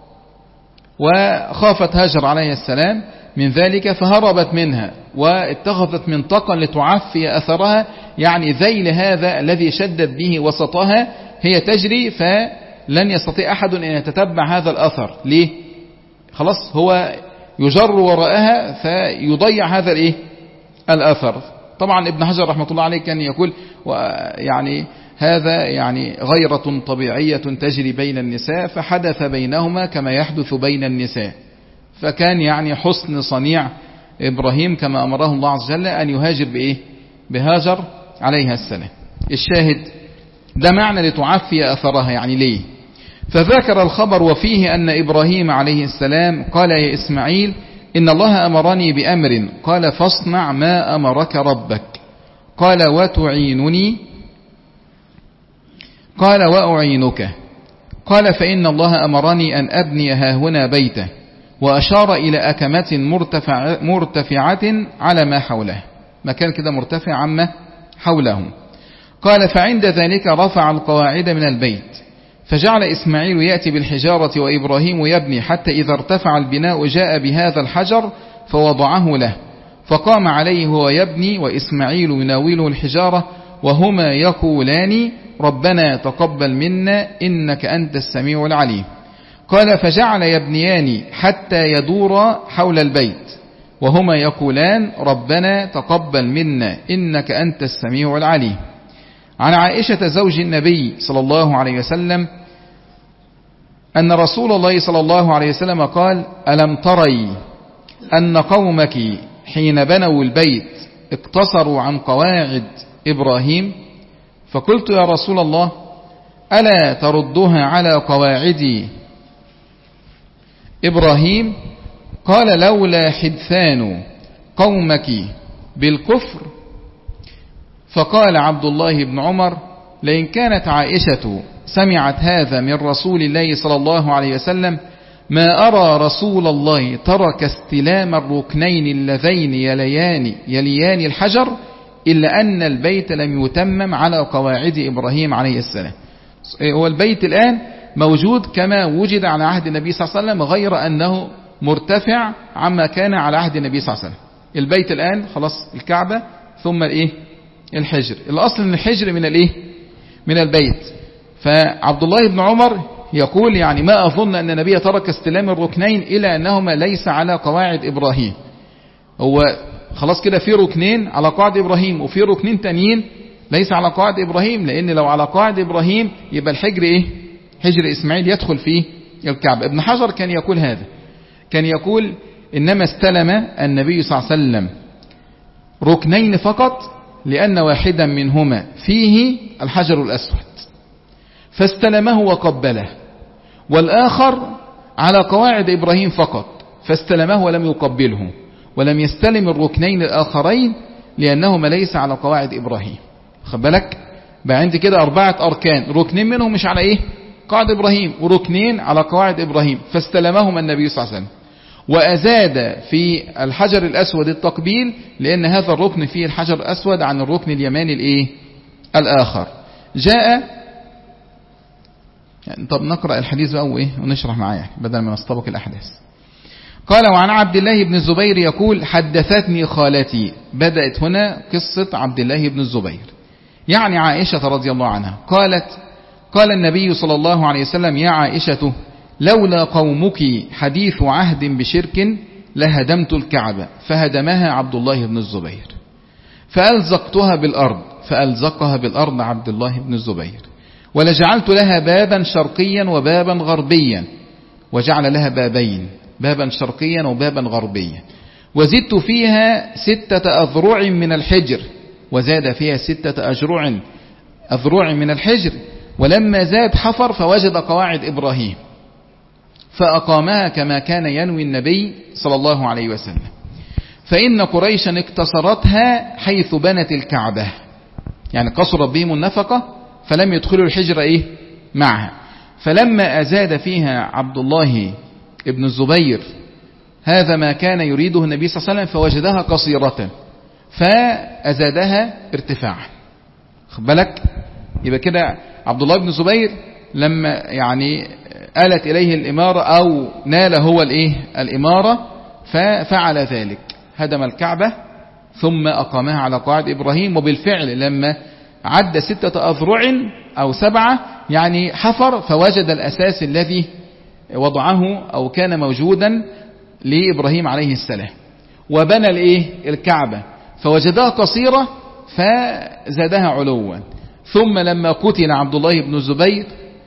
Speaker 2: وخافت هاجر عليه السلام من ذلك فهربت منها واتخذت منطقا لتعفي أثرها، يعني ذيل هذا الذي شدت به وسطها هي تجري فلن يستطيع أحد أن يتتبع هذا الأثر. ليه؟ خلاص هو يجر وراءها فيضيع هذا الإيه؟ الأثر. طبعا ابن حجر رحمة الله عليه كان يقول يعني هذا يعني غيرة طبيعية تجري بين النساء فحدث بينهما كما يحدث بين النساء، فكان يعني حسن صنيع إبراهيم كما أمره الله عز وجل أن يهاجر بإيه؟ بهاجر عليها السلام. الشاهد ده معنى لتعفي أثرها، يعني ليه؟ فذكر الخبر وفيه أن إبراهيم عليه السلام قال يا إسماعيل إن الله أمرني بأمر، قال فاصنع ما أمرك ربك، قال وتعينني، قال وأعينك، قال فإن الله أمرني أن أبني هاهنا بيته، وأشار إلى أكمة مرتفع مرتفعة على ما حوله، مكان كده مرتفع عما حوله. قال فعند ذلك رفع القواعد من البيت، فجعل إسماعيل يأتي بالحجارة وإبراهيم يبني، حتى إذا ارتفع البناء جاء بهذا الحجر فوضعه له، فقام عليه هو يبني وإسماعيل يناوله الحجارة وهما يقولان ربنا تقبل منا إنك أنت السميع العليم. قال فجعل يبنيان حتى يدور حول البيت وهما يقولان ربنا تقبل منا إنك أنت السميع العليم. عن عائشة زوج النبي صلى الله عليه وسلم أن رسول الله صلى الله عليه وسلم قال ألم تري أن قومك حين بنوا البيت اقتصروا عن قواعد إبراهيم؟ فقلت يا رسول الله ألا تردها على قواعد إبراهيم؟ قال لولا حدثان قومك بالكفر. فقال عبد الله بن عمر لئن كانت عائشة سمعت هذا من رسول الله صلى الله عليه وسلم ما أرى رسول الله ترك استلام الركنين اللذين يليان, يليان الحجر إلا أن البيت لم يتمم على قواعد إبراهيم عليه السلام. هو البيت الآن موجود كما وجد على عهد النبي صلى الله عليه وسلم، غير أنه مرتفع عما كان على عهد النبي صلى الله عليه وسلم. البيت الآن خلاص الكعبة ثم الإيه؟ الحجر. الأصل من الحجر من الإيه؟ من البيت. فعبد الله بن عمر يقول يعني ما أظن أن النبي ترك استلام الركنين إلا أنهما ليس على قواعد إبراهيم. هو خلاص كده في ركنين على قواعد إبراهيم وفي ركنين تانيين ليس على قواعد إبراهيم، لأن لو على قواعد إبراهيم يبقى الحجر إيه؟ حجر إسماعيل يدخل فيه الكعبة. ابن حجر كان يقول هذا، كان يقول إنما استلم النبي صلى الله عليه وسلم ركنين فقط لأن واحدا منهما فيه الحجر الأسود فاستلمه وقبله، والآخر على قواعد إبراهيم فقط فاستلمه ولم يقبله، ولم يستلم الركنين الآخرين لأنهما ليس على قواعد إبراهيم. خد بالك بقى عندي كده أربعة أركان، ركنين منهم مش على إيه؟ قواعد إبراهيم، وركنين على قواعد إبراهيم فاستلمهما النبي صلى الله عليه وسلم. وأزاد في الحجر الأسود التقبيل لأن هذا الركن فيه الحجر الأسود عن الركن اليماني الإيه؟ الآخر. جاء يعني طب نقرأ الحديث بقى وإيه ونشرح معاه يعني بدل ما نستبق الأحداث. قال وعن عبد الله بن الزبير يقول حدثتني خالتي. بدأت هنا قصة عبد الله بن الزبير يعني عائشة رضي الله عنها. قالت قال النبي صلى الله عليه وسلم يا عائشة لولا قومك حديث عهد بشرك لهدمت الكعبة فهدمها عبد الله بن الزبير فألزقتها بالأرض فألزقها بالأرض عبد الله بن الزبير ولجعلت لها بابا شرقيا وبابا غربيا وجعل لها بابين بابا شرقيا وبابا غربيا وزدت فيها ستة أذرع من الحجر وزاد فيها ستة أجرع أذرع من الحجر ولما زاد حفر فوجد قواعد إبراهيم فأقامها كما كان ينوي النبي صلى الله عليه وسلم فإن قريشا اقتصرتها حيث بنت الكعبة يعني قصرت بهم النفقة فلم يدخلوا الحجر إيه معها. فلما أزاد فيها عبد الله ابن الزبير هذا ما كان يريده النبي صلى الله عليه وسلم فوجدها قصيرة فأزادها ارتفاعا. خد بالك يبقى كده عبد الله بن الزبير لما يعني آلت إليه الإمارة أو نال هو الإيه الإمارة ففعل ذلك هدم الكعبة ثم أقامها على قواعد إبراهيم. وبالفعل لما عد ستة أذرع أو سبعة يعني حفر فوجد الأساس الذي وضعه أو كان موجودا لإبراهيم عليه السلام وبنى الإيه الكعبة فوجدها قصيرة فزادها علوا. ثم لما قتل عبد الله بن الزبير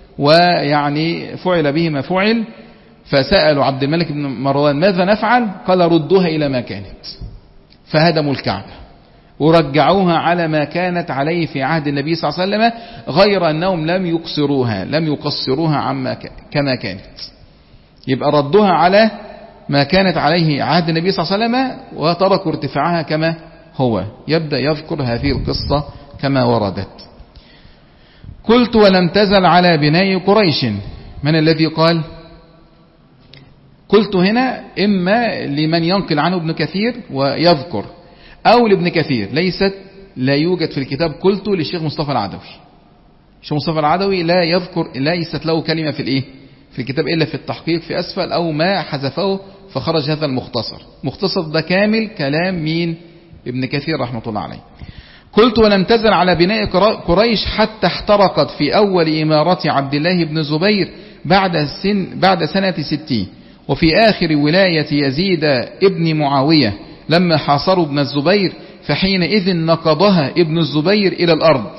Speaker 2: ويعني فعل به ما فعل فسألوا عبد الملك بن مروان ماذا نفعل قال ردوها إلى ما كانت فهدموا الكعبة ورجعوها على ما كانت عليه في عهد النبي صلى الله عليه وسلم غير أنهم لم يقصروها لم يقصروها عما كما كانت. يبقى ردوها على ما كانت عليه عهد النبي صلى الله عليه وسلم وتركوا ارتفاعها كما هو. يبدأ يذكر هذه القصة كما وردت. قلت ولم تزل على بناء قريش. من الذي قال؟ قلت هنا إما لمن ينقل عنه ابن كثير ويذكر أو لابن كثير ليست لا يوجد في الكتاب. قلت للشيخ مصطفى العدوي. الشيخ مصطفى العدوي لا يذكر ليست له كلمة في الإيه في الكتاب إلا في التحقيق في أسفل أو ما حذفه فخرج هذا المختصر. مختصر ده كامل كلام مين ابن كثير رحمة الله عليه. قلت ولم تزل على بناء قريش حتى احترقت في أول إمارة عبد الله بن الزبير بعد, سن بعد سنة ستين وفي آخر ولاية يزيد ابن معاوية لما حاصروا ابن الزبير فحينئذ نقضها ابن الزبير إلى الأرض.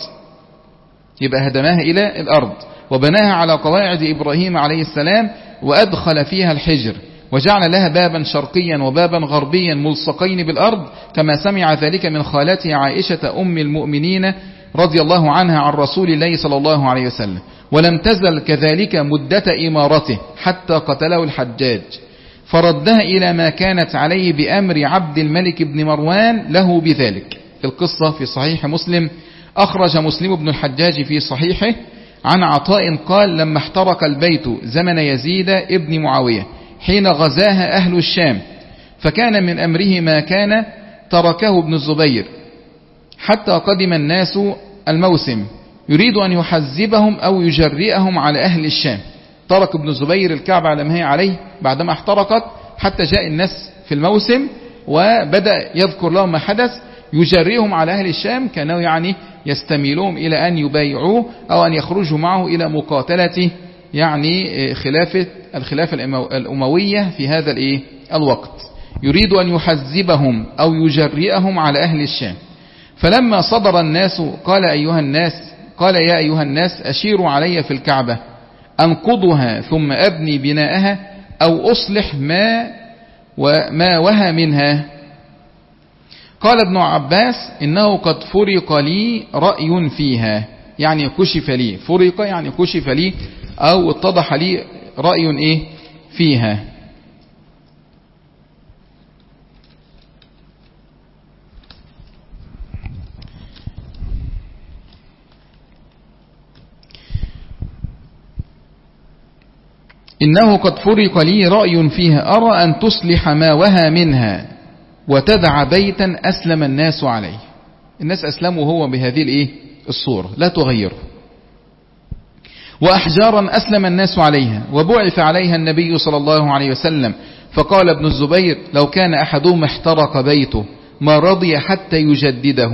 Speaker 2: يبقى هدمها إلى الأرض وبناها على قواعد إبراهيم عليه السلام وأدخل فيها الحجر وجعل لها بابا شرقيا وبابا غربيا ملصقين بالأرض كما سمع ذلك من خالته عائشة أم المؤمنين رضي الله عنها عن رسول الله صلى الله عليه وسلم. ولم تزل كذلك مدة إمارته حتى قتله الحجاج فردها إلى ما كانت عليه بأمر عبد الملك بن مروان له بذلك. القصة في صحيح مسلم. أخرج مسلم بن الحجاج في صحيحه عن عطاء قال لما احترق البيت زمن يزيد ابن معاوية حين غزاها أهل الشام فكان من أمره ما كان تركه ابن الزبير حتى قدم الناس الموسم يريد أن يحزبهم أو يجرئهم على أهل الشام. ترك ابن الزبير الكعبة على ما هي عليه بعدما احترقت حتى جاء الناس في الموسم وبدأ يذكر لهم ما حدث يجرئهم على أهل الشام كانوا يعني يستميلهم إلى أن يبايعوه أو أن يخرجوا معه إلى مقاتلة يعني خلافة الخلافة الأموية في هذا الإيه الوقت. يريد أن يحزبهم أو يجرئهم على أهل الشام. فلما صدر الناس قال أيها الناس قال يا أيها الناس أشيروا علي في الكعبة أنقضها ثم أبني بناءها أو أصلح ما وما وها منها. قال ابن عباس إنه قد فرق لي رأي فيها يعني كشف لي فرق يعني كشف لي أو اتضح لي رأي إيه فيها. إنه قد فرق لي رأي فيها أرى أن تصلح ما وها منها وتدع بيتا أسلم الناس عليه. الناس أسلموا هو بهذه الإيه الصورة لا تغيره. وأحجارا أسلم الناس عليها وبعث عليها النبي صلى الله عليه وسلم. فقال ابن الزبير لو كان أحدهم احترق بيته ما رضي حتى يجدده.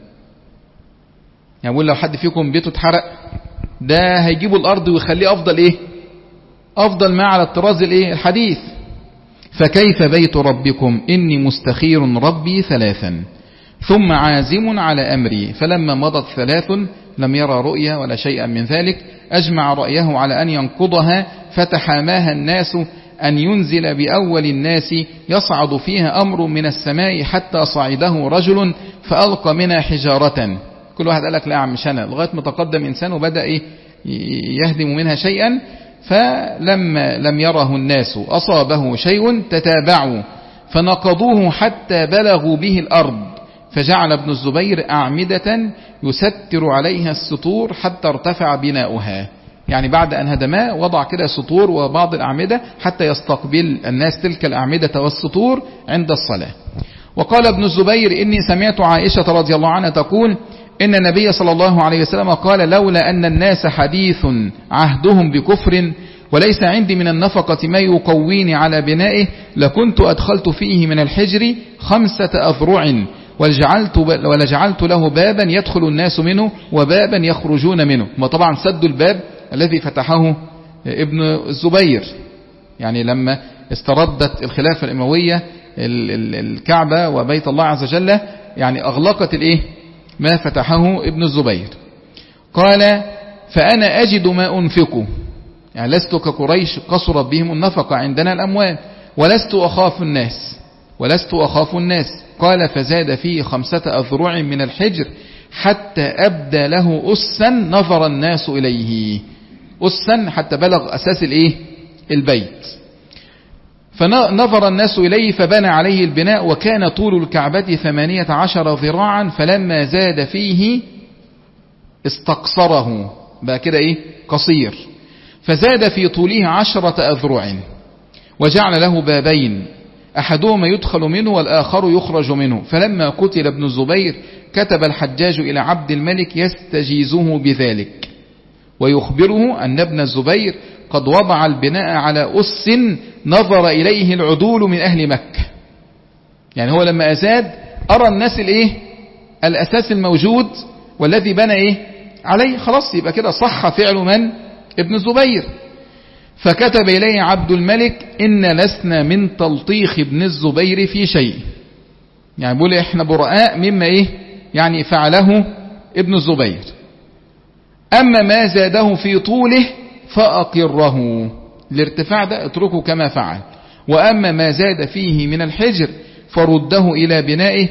Speaker 2: يعني بقول لو حد فيكم بيته اتحرق ده هيجيبوا الأرض ويخليه أفضل إيه أفضل ما على الطراز الإيه الحديث. فكيف بيت ربكم إني مستخير ربي ثلاثا ثم عازم على أمري. فلما مضت ثلاث لم يرى رؤيا ولا شيئا من ذلك أجمع رأيه على أن ينقضها فتحاماها الناس أن ينزل بأول الناس يصعد فيها أمر من السماء حتى صعده رجل فألقى منها حجارة. كل واحد قال لك لا عم شنا لغاية متقدم إنسان وبدأ إيه يهدم منها شيئا. فلما لم يره الناس أصابه شيء تتابعوا فنقضوه حتى بلغوا به الأرض. فجعل ابن الزبير أعمدة يستر عليها السطور حتى ارتفع بناؤها. يعني بعد أن هدما وضع كده سطور وبعض الأعمدة حتى يستقبل الناس تلك الأعمدة والسطور عند الصلاة. وقال ابن الزبير إني سمعت عائشة رضي الله عنها تقول إن النبي صلى الله عليه وسلم قال لولا أن الناس حديث عهدهم بكفر وليس عندي من النفقة ما يقويني على بنائه لكنت أدخلت فيه من الحجر خمسة أذرع ولجعلت, ولجعلت له بابا يدخل الناس منه وبابا يخرجون منه. ما طبعا سدوا الباب الذي فتحه ابن الزبير. يعني لما استردت الخلافة الأموية الكعبة وبيت الله عز وجل يعني أغلقت الإيه ما فتحه ابن الزبير. قال فأنا أجد ما أنفقه يعني لست كقريش قصرت بهم النفقة عندنا الأموال ولست أخاف الناس ولست أخاف الناس. قال فزاد فيه خمسة أذرع من الحجر حتى أبدى له أسا نظر الناس إليه. أسا حتى بلغ أساس الإيه البيت. فنظر الناس إليه فبنى عليه البناء وكان طول الكعبة ثمانية عشر ذراعا فلما زاد فيه استقصره بقى كده إيه قصير فزاد في طوله عشرة أذرع وجعل له بابين أحدهما يدخل منه والآخر يخرج منه. فلما قتل ابن الزبير كتب الحجاج إلى عبد الملك يستجيزه بذلك ويخبره أن ابن الزبير قد وضع البناء على أس نظر إليه العدول من أهل مكة. يعني هو لما أزاد أرى الناس الإيه الأساس الموجود والذي بنى إيه عليه خلاص يبقى كده صح فعل من ابن الزبير. فكتب إليه عبد الملك إن لسنا من تلطيخ ابن الزبير في شيء. يعني بيقول إحنا براء مما إيه يعني فعله ابن الزبير. أما ما زاده في طوله فأقره الارتفاع ده اتركه كما فعل. وأما ما زاد فيه من الحجر فرده إلى بنائه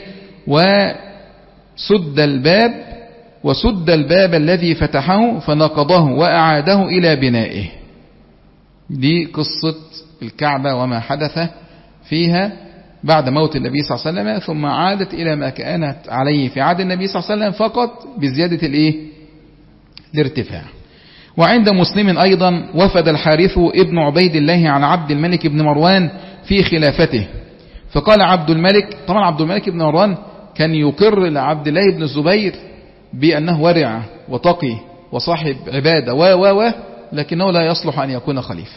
Speaker 2: وسد الباب وسد الباب الذي فتحه فنقضه وأعاده إلى بنائه. دي قصة الكعبة وما حدث فيها بعد موت النبي صلى الله عليه وسلم ثم عادت إلى ما كانت عليه في عهد النبي صلى الله عليه وسلم فقط بزيادة الإيه الارتفاع. وعند مسلم أيضا وفد الحارث ابن عبيد الله عن عبد الملك بن مروان في خلافته. فقال عبد الملك طبعا عبد الملك بن مروان كان يقر لعبد الله بن الزبير بأنه ورع وتقي وصاحب عبادة و و و لكنه لا يصلح أن يكون خليفة.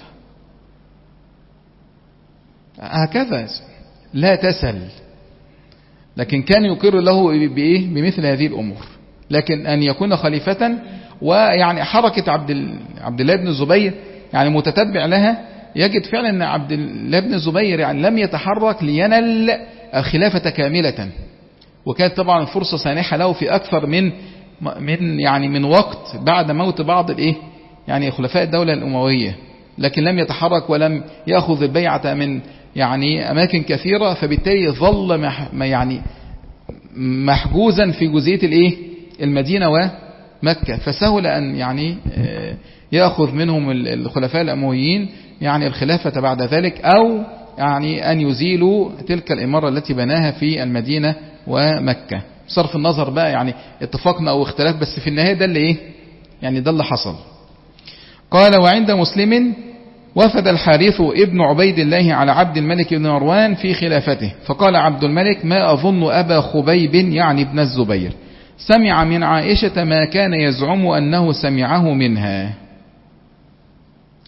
Speaker 2: هكذا لا تسل. لكن كان يقر له بإيه بمثل هذه الأمور. لكن أن يكون خليفة ويعني حركة عبد عبد الله بن الزبير يعني متتبع لها يجد فعلا أن عبد الله بن الزبير يعني لم يتحرك لينل الخلافة كاملة. وكانت طبعا فرصة سانحة له في أكثر من من يعني من وقت بعد موت بعض الإيه يعني خلفاء الدولة الأموية. لكن لم يتحرك ولم يأخذ البيعة من يعني أماكن كثيرة فبالتالي ظل مح يعني محجوزا في جزئية الإيه المدينة ومكة. فسهل أن يعني يأخذ منهم الخلفاء الأمويين يعني الخلافة بعد ذلك أو يعني أن يزيلوا تلك الإمارة التي بناها في المدينة ومكة. صرف النظر بقى يعني اتفاقنا أو اختلاف بس في النهاية ده اللي إيه يعني ده اللي حصل. قال وعند مسلم وفد الحارث ابن عبيد الله على عبد الملك بن مروان في خلافته. فقال عبد الملك ما أظن أبا خبيب يعني ابن الزبير سمع من عائشة ما كان يزعم أنه سمعه منها.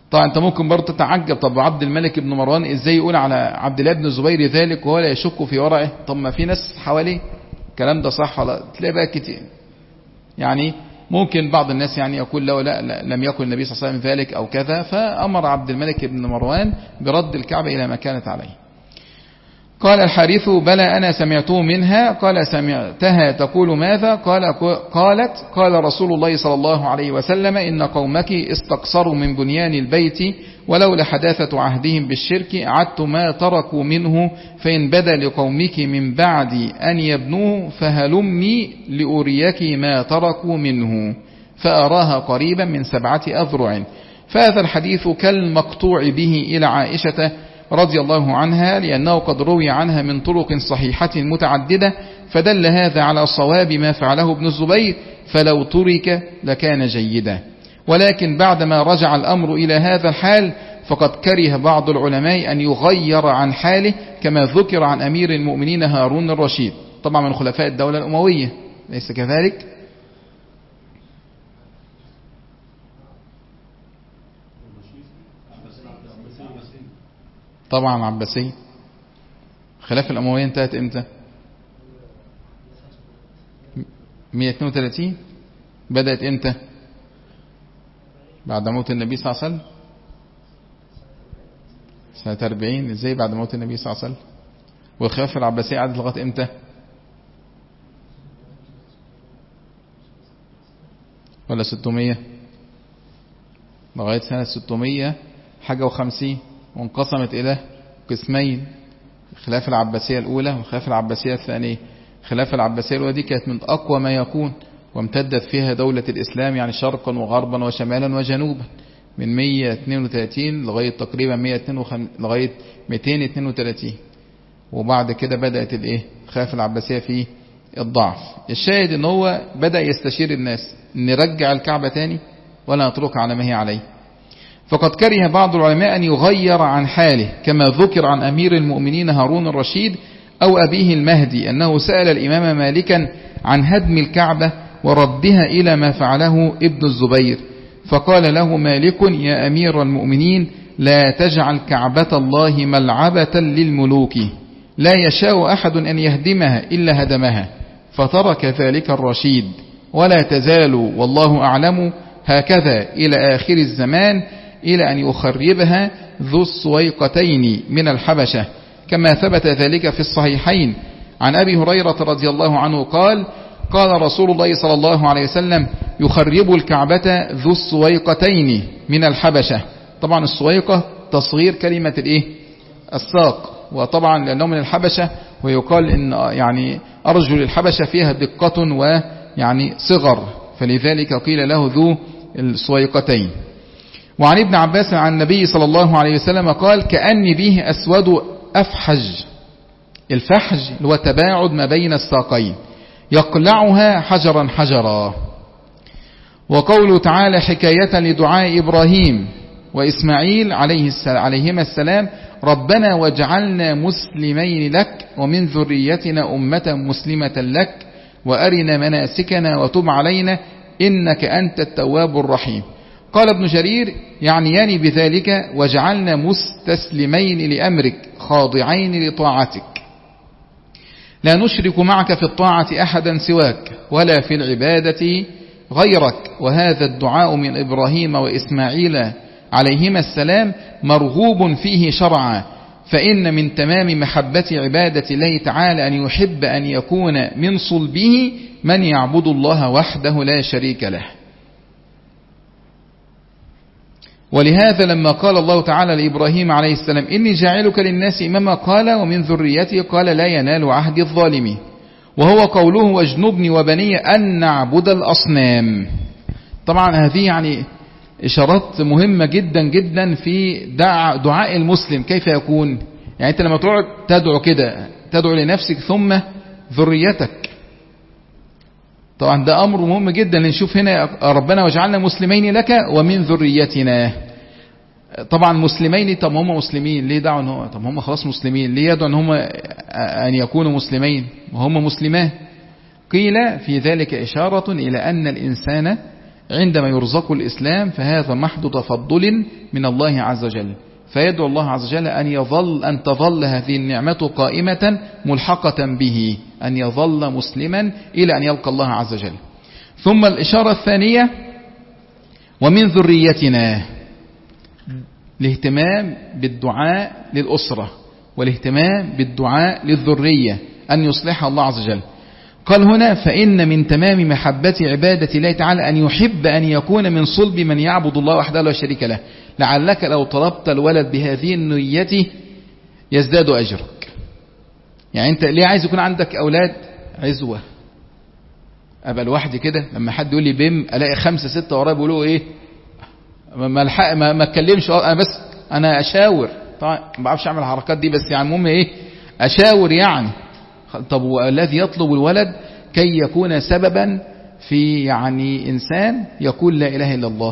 Speaker 2: طبعا انت ممكن برضه تتعجب، طب عبد الملك بن مروان ازاي يقول على عبد الله بن الزبير ذلك وهو لا يشك في ورعه؟ طب ما في ناس حواليه. الكلام ده صح ولا؟ تلاقي بقى كتير يعني ممكن بعض الناس يعني يقول له لا, لا لم يكن النبي صلى الله عليه وسلم ذلك او كذا، فامر عبد الملك بن مروان برد الكعبة الى ما كانت عليه. قال الحارث بلى أنا سمعته منها. قال سمعتها تقول ماذا؟ قال قالت قال رسول الله صلى الله عليه وسلم إن قومك استقصروا من بنيان البيت ولولا حداثة عهدهم بالشرك عدت ما تركوا منه، فإن بدا لقومك من بعد أن يبنوه فهلمي لأريك ما تركوا منه، فأراها قريبا من سبعة أذرع. فهذا الحديث كالمقطوع به إلى عائشة رضي الله عنها، لأنه قد روي عنها من طرق صحيحة متعددة، فدل هذا على صواب ما فعله ابن الزبير، فلو ترك لكان جيدا. ولكن بعدما رجع الأمر إلى هذا الحال فقد كره بعض العلماء أن يغير عن حاله، كما ذكر عن أمير المؤمنين هارون الرشيد، طبعا من خلفاء الدولة الأموية، ليس كذلك؟ طبعا عباسي. خلافة الأموية انتهت امتى؟ مئة واثنين وثلاثين. بدأت امتى؟ بعد موت النبي صلى الله عليه وسلم سنة أربعين. ازاي بعد موت النبي صلى الله عليه وسلم؟ والخلافة العباسية عادت لغاية امتى؟ ولا ستمية؟ لغاية سنة ستمية حاجة وخمسين، وانقسمت إلى قسمين، الخلافة العباسية الأولى والخلافة العباسية الثانية. الخلافة العباسية الأولى دي كانت من أقوى ما يكون، وامتدت فيها دولة الإسلام يعني شرقا وغربا وشمالا وجنوبا، من مئة واثنين وثلاثين لغاية تقريبا لغاية مئتين واثنين وثلاثين. وبعد كده بدأت الايه الخلافة العباسية في الضعف. الشاهد ان هو بدأ يستشير الناس نرجع الكعبة تاني ولا نترك على ما هي عليه. فقد كره بعض العلماء أن يغير عن حاله، كما ذكر عن أمير المؤمنين هارون الرشيد أو أبيه المهدي أنه سأل الإمام مالكا عن هدم الكعبة وردها إلى ما فعله ابن الزبير، فقال له مالك يا أمير المؤمنين لا تجعل كعبة الله ملعبة للملوك، لا يشاء أحد أن يهدمها إلا هدمها، فترك ذلك الرشيد، ولا تزال والله أعلم هكذا إلى آخر الزمان، إلى أن يخربها ذو السويقتين من الحبشة، كما ثبت ذلك في الصحيحين عن أبي هريرة رضي الله عنه قال قال رسول الله صلى الله عليه وسلم يخرب الكعبة ذو السويقتين من الحبشة. طبعا السويقة تصغير كلمة الايه الساق، وطبعا لأنه من الحبشة، ويقال إن يعني أرجل الحبشة فيها دقة ويعني صغر، فلذلك قيل له ذو السويقتين. وعن ابن عباس عن النبي صلى الله عليه وسلم قال كأني به أسود أفحج، الفحج هو تباعد ما بين الساقين، يقلعها حجرا حجرا. وقوله تعالى حكاية لدعاء إبراهيم وإسماعيل عليهما السلام ربنا واجعلنا مسلمين لك ومن ذريتنا أمة مسلمة لك وأرنا مناسكنا وتب علينا إنك أنت التواب الرحيم. قال ابن جرير يعنيان بذلك وجعلنا مستسلمين لأمرك خاضعين لطاعتك، لا نشرك معك في الطاعة أحدا سواك ولا في العبادة غيرك. وهذا الدعاء من إبراهيم وإسماعيل عليهما السلام مرغوب فيه شرعا، فإن من تمام محبة عبادة الله تعالى أن يحب أن يكون من صلبه من يعبد الله وحده لا شريك له. ولهذا لما قال الله تعالى لإبراهيم عليه السلام إني جاعلك للناس إماما قال ومن ذريتي قال لا ينال عهد الظالمين، وهو قوله واجنبني وبني أن نعبد الأصنام. طبعا هذه يعني إشارات مهمة جدا جدا في دعاء المسلم كيف يكون. يعني أنت لما تقعد تدعو كده تدعو لنفسك ثم ذريتك، طبعا ده أمر مهم جدا. نشوف هنا ربنا وجعلنا مسلمين لك ومن ذريتنا، طبعا مسلمين، طب هم مسلمين ليه دعوا ان هو طب هم خلاص مسلمين ليه يدعوا ان هم أن يكونوا مسلمين وهم مسلمان؟ قيل في ذلك إشارة إلى أن الإنسان عندما يرزق الإسلام فهذا محض تفضل من الله عز وجل، فيدعو الله عز وجل أن يظل أن تظل هذه النعمة قائمة ملحقة به، أن يظل مسلما إلى أن يلقى الله عز وجل. ثم الإشارة الثانية ومن ذريتنا، الاهتمام بالدعاء للأسرة والاهتمام بالدعاء للذرية أن يصلحها الله عز وجل. قال هنا فإن من تمام محبة عبادة الله تعالى أن يحب أن يكون من صلب من يعبد الله وحده لا شريك له، لعلك لو طلبت الولد بهذه النية يزداد أجرك. يعني أنت ليه عايز يكون عندك أولاد عزوة؟ أبقى لوحدي كده لما حد يقول لي بيم ألاقي خمسة ستة ورايا بيقولوا إيه ما الحق ما ما اتكلمش، أنا بس أنا أشاور. طبعا ما بعرفش أعمل الحركات دي، بس يعني المهم إيه أشاور يعني. طب والذي يطلب الولد كي يكون سببا في يعني إنسان يقول لا إله إلا الله،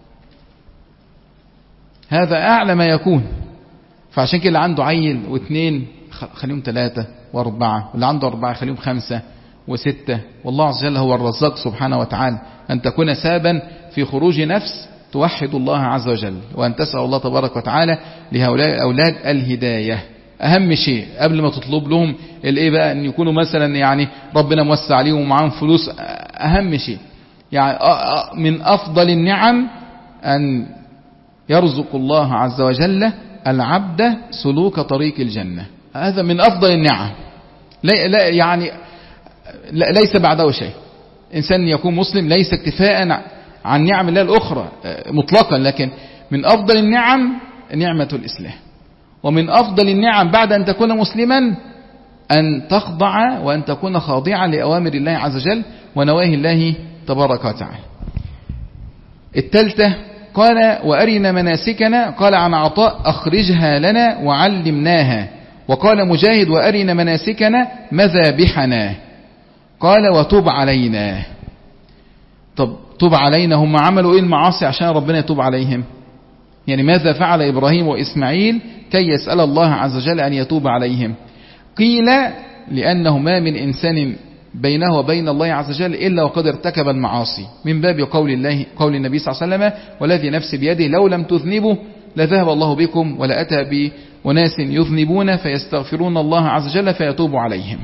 Speaker 2: هذا أعلى ما يكون. فعشان كده اللي عنده عيل واثنين خليهم ثلاثة وأربعة، واللي عنده أربعة خليهم خمسة وستة، والله عز وجل هو الرزاق سبحانه وتعالى. أن تكون سببا في خروج نفس توحد الله عز وجل، وأن تسأل الله تبارك وتعالى لهؤلاء الأولاد الهداية. أهم شيء قبل ما تطلب لهم الإيه بقى أن يكونوا مثلا يعني ربنا موسع عليهم ومعاهم فلوس، أهم شيء يعني من أفضل النعم أن يرزق الله عز وجل العبد سلوك طريق الجنة. هذا من أفضل النعم، لا لا يعني لا ليس بعده شيء. إنسان يكون مسلم ليس اكتفاء عن نعم الله الأخرى مطلقا، لكن من أفضل النعم نعمة الإسلام، ومن أفضل النعم بعد أن تكون مسلما أن تخضع وأن تكون خاضعا لأوامر الله عز وجل ونواهي الله تبارك وتعالى. الثالثة قال وأرنا مناسكنا، قال عن عطاء أخرجها لنا وعلمناها. وقال مجاهد وأرنا مناسكنا مذابحنا، قال وتوب علينا. طب توب علينا، هم عملوا إيه المعاصي عشان ربنا يتوب عليهم؟ يعني ماذا فعل إبراهيم وإسماعيل كي يسأل الله عز وجل أن يتوب عليهم؟ قيل لأنه ما من إنسان بينه وبين الله عز وجل إلا وقد ارتكب المعاصي، من باب قول الله قول النبي صلى الله عليه وسلم والذي نفسي بيده لو لم تذنبوا لذهب الله بكم ولأتى بأناس يذنبون فيستغفرون الله عز وجل فيتوب عليهم.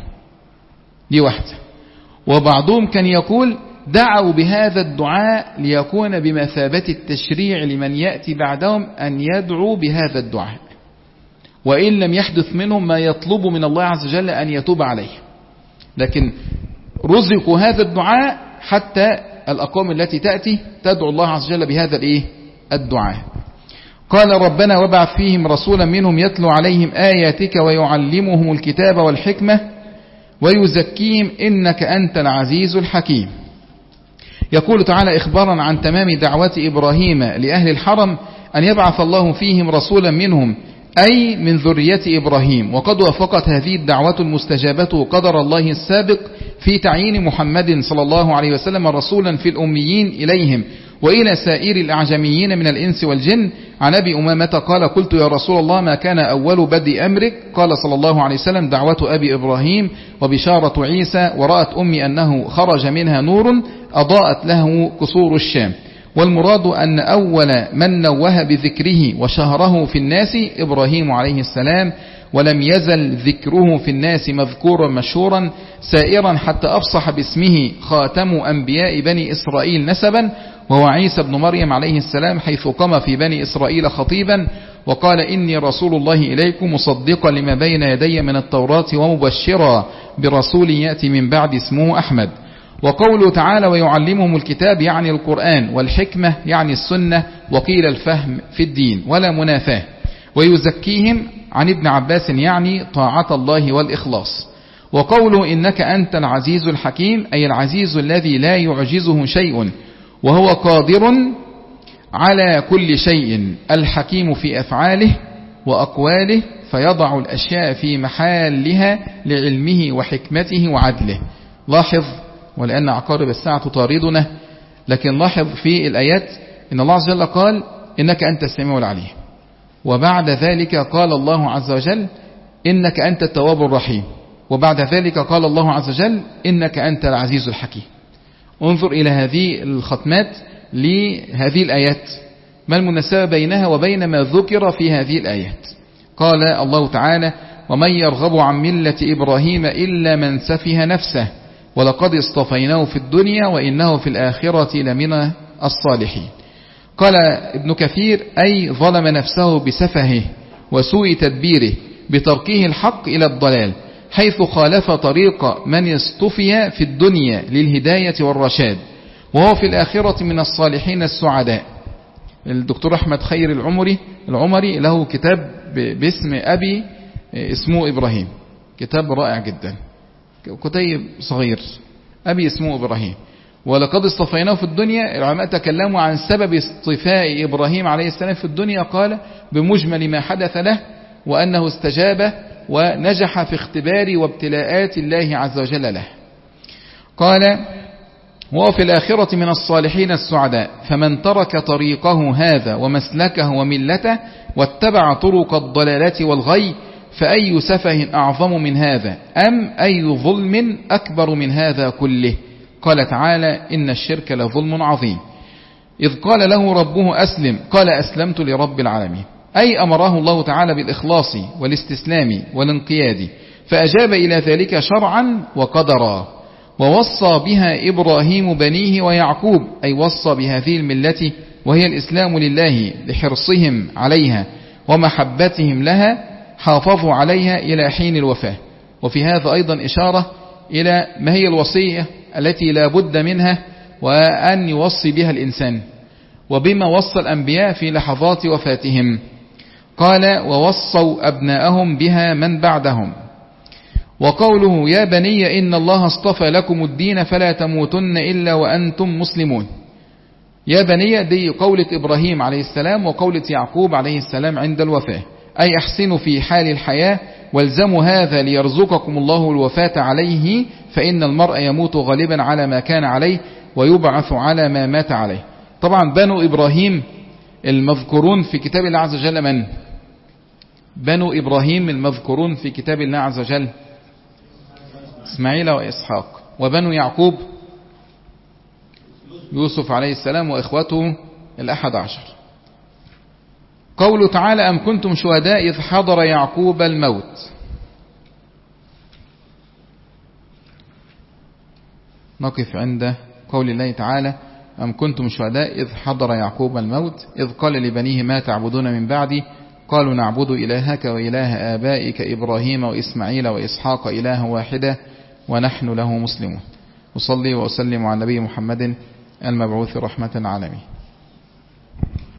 Speaker 2: دي واحدة. وبعضهم كان يقول دعوا بهذا الدعاء ليكون بمثابة التشريع لمن يأتي بعدهم أن يدعوا بهذا الدعاء، وإن لم يحدث منهم ما يطلب من الله عز وجل أن يتوب عليه، لكن رزقوا هذا الدعاء حتى الأقوام التي تأتي تدعو الله عز وجل بهذا الإيه؟ الدعاء. قال ربنا وابعث فيهم رسولا منهم يتلو عليهم آياتك ويعلمهم الكتاب والحكمة ويزكيهم إنك أنت العزيز الحكيم. يقول تعالى إخبارا عن تمام دعوة إبراهيم لأهل الحرم أن يبعث الله فيهم رسولا منهم أي من ذرية إبراهيم. وقد وافقت هذه الدعوة المستجابة قدر الله السابق في تعيين محمد صلى الله عليه وسلم رسولا في الأميين إليهم وإلى سائر الأعجميين من الإنس والجن. عن أبي أمامة قال قلت يا رسول الله ما كان أول بدء أمرك؟ قال صلى الله عليه وسلم دعوة أبي إبراهيم وبشارة عيسى، ورأت أمي أنه خرج منها نور أضاءت له قصور الشام. والمراد أن أول من نوه بذكره وشهره في الناس إبراهيم عليه السلام، ولم يزل ذكره في الناس مذكورا مشهورا سائرا حتى أفصح باسمه خاتم أنبياء بني إسرائيل نسبا، وهو عيسى بن مريم عليه السلام، حيث قام في بني إسرائيل خطيبا وقال إني رسول الله إليكم مصدقا لما بين يدي من التوراة ومبشرا برسول يأتي من بعد اسمه أحمد. وقوله تعالى ويعلمهم الكتاب يعني القرآن، والحكمة يعني السنة، وقيل الفهم في الدين ولا منافاه. ويزكيهم عن ابن عباس يعني طاعة الله والإخلاص. وقوله إنك أنت العزيز الحكيم أي العزيز الذي لا يعجزه شيء وهو قادر على كل شيء، الحكيم في أفعاله وأقواله فيضع الأشياء في محلها لعلمه وحكمته وعدله. لاحظ ولأن عقارب الساعة تطاردنا، لكن لاحظ في الآيات إن الله عز وجل قال إنك أنت السميع العليم، وبعد ذلك قال الله عز وجل إنك أنت التواب الرحيم، وبعد ذلك قال الله عز وجل إنك أنت العزيز الحكيم. انظر إلى هذه الختمات لهذه الآيات؟ ما المناسبة بينها وبين ما ذكر في هذه الآيات؟ قال الله تعالى: ومن يرغب عن ملة إبراهيم إلا من سفه نفسه ولقد اصطفيناه في الدنيا وإنه في الآخرة لمن الصالحين. قال ابن كثير: أي ظلم نفسه بسفهه وسوء تدبيره بتركه الحق إلى الضلال، حيث خالف طريق من اصطفي في الدنيا للهداية والرشاد، وهو في الآخرة من الصالحين السعداء. الدكتور أحمد خير العمري العمري له كتاب باسم أبي اسمه إبراهيم، كتاب رائع جدا، كتيب صغير، أبي اسمه إبراهيم. ولقد اصطفيناه في الدنيا، العلماء تكلموا عن سبب اصطفاء إبراهيم عليه السلام في الدنيا، قال بمجمل ما حدث له، وأنه استجاب ونجح في اختبار وابتلاءات الله عز وجل له. قال: وهو في الآخرة من الصالحين السعداء، فمن ترك طريقه هذا ومسلكه وملته واتبع طرق الضلالة والغي، فأي سفه أعظم من هذا، أم أي ظلم أكبر من هذا كله؟ قال تعالى: إن الشرك لظلم عظيم. إذ قال له ربه أسلم، قال أسلمت لرب العالمين، أي أمره الله تعالى بالإخلاص والاستسلام والانقياد، فأجاب إلى ذلك شرعا وقدرا. ووصى بها إبراهيم بنيه ويعقوب، أي وصى بهذه الملة وهي الإسلام لله لحرصهم عليها ومحبتهم لها، حافظوا عليها إلى حين الوفاة. وفي هذا أيضا إشارة إلى ما هي الوصية التي لا بد منها وأن يوصي بها الإنسان، وبما وصى الأنبياء في لحظات وفاتهم. قال: ووصوا أبناءهم بها من بعدهم. وقوله: يا بني إن الله اصطفى لكم الدين فلا تموتن إلا وأنتم مسلمون. يا بني دي قولة إبراهيم عليه السلام وقولة يعقوب عليه السلام عند الوفاة، أي أحسنوا في حال الحياة والزموا هذا ليرزقكم الله الوفاة عليه، فإن المرء يموت غالبا على ما كان عليه ويبعث على ما مات عليه. طبعا بنو إبراهيم المذكورون في كتاب الله عز وجل من؟ بنو إبراهيم المذكورون في كتاب الله عز وجل إسماعيل وإسحاق. وبنو يعقوب يوسف عليه السلام وإخوته الأحد عشر. قوله تعالى: أم كنتم شهداء إذ حضر يعقوب الموت. نقف عند قول الله تعالى: أم كنتم شهداء إذ حضر يعقوب الموت إذ قال لبنيه ما تعبدون من بعدي قالوا نعبد إلهك وإله آبائك إبراهيم وإسماعيل وإسحاق إله واحدا ونحن له مسلمون. أصلي وأسلم على نبي محمد المبعوث رحمة العالمين.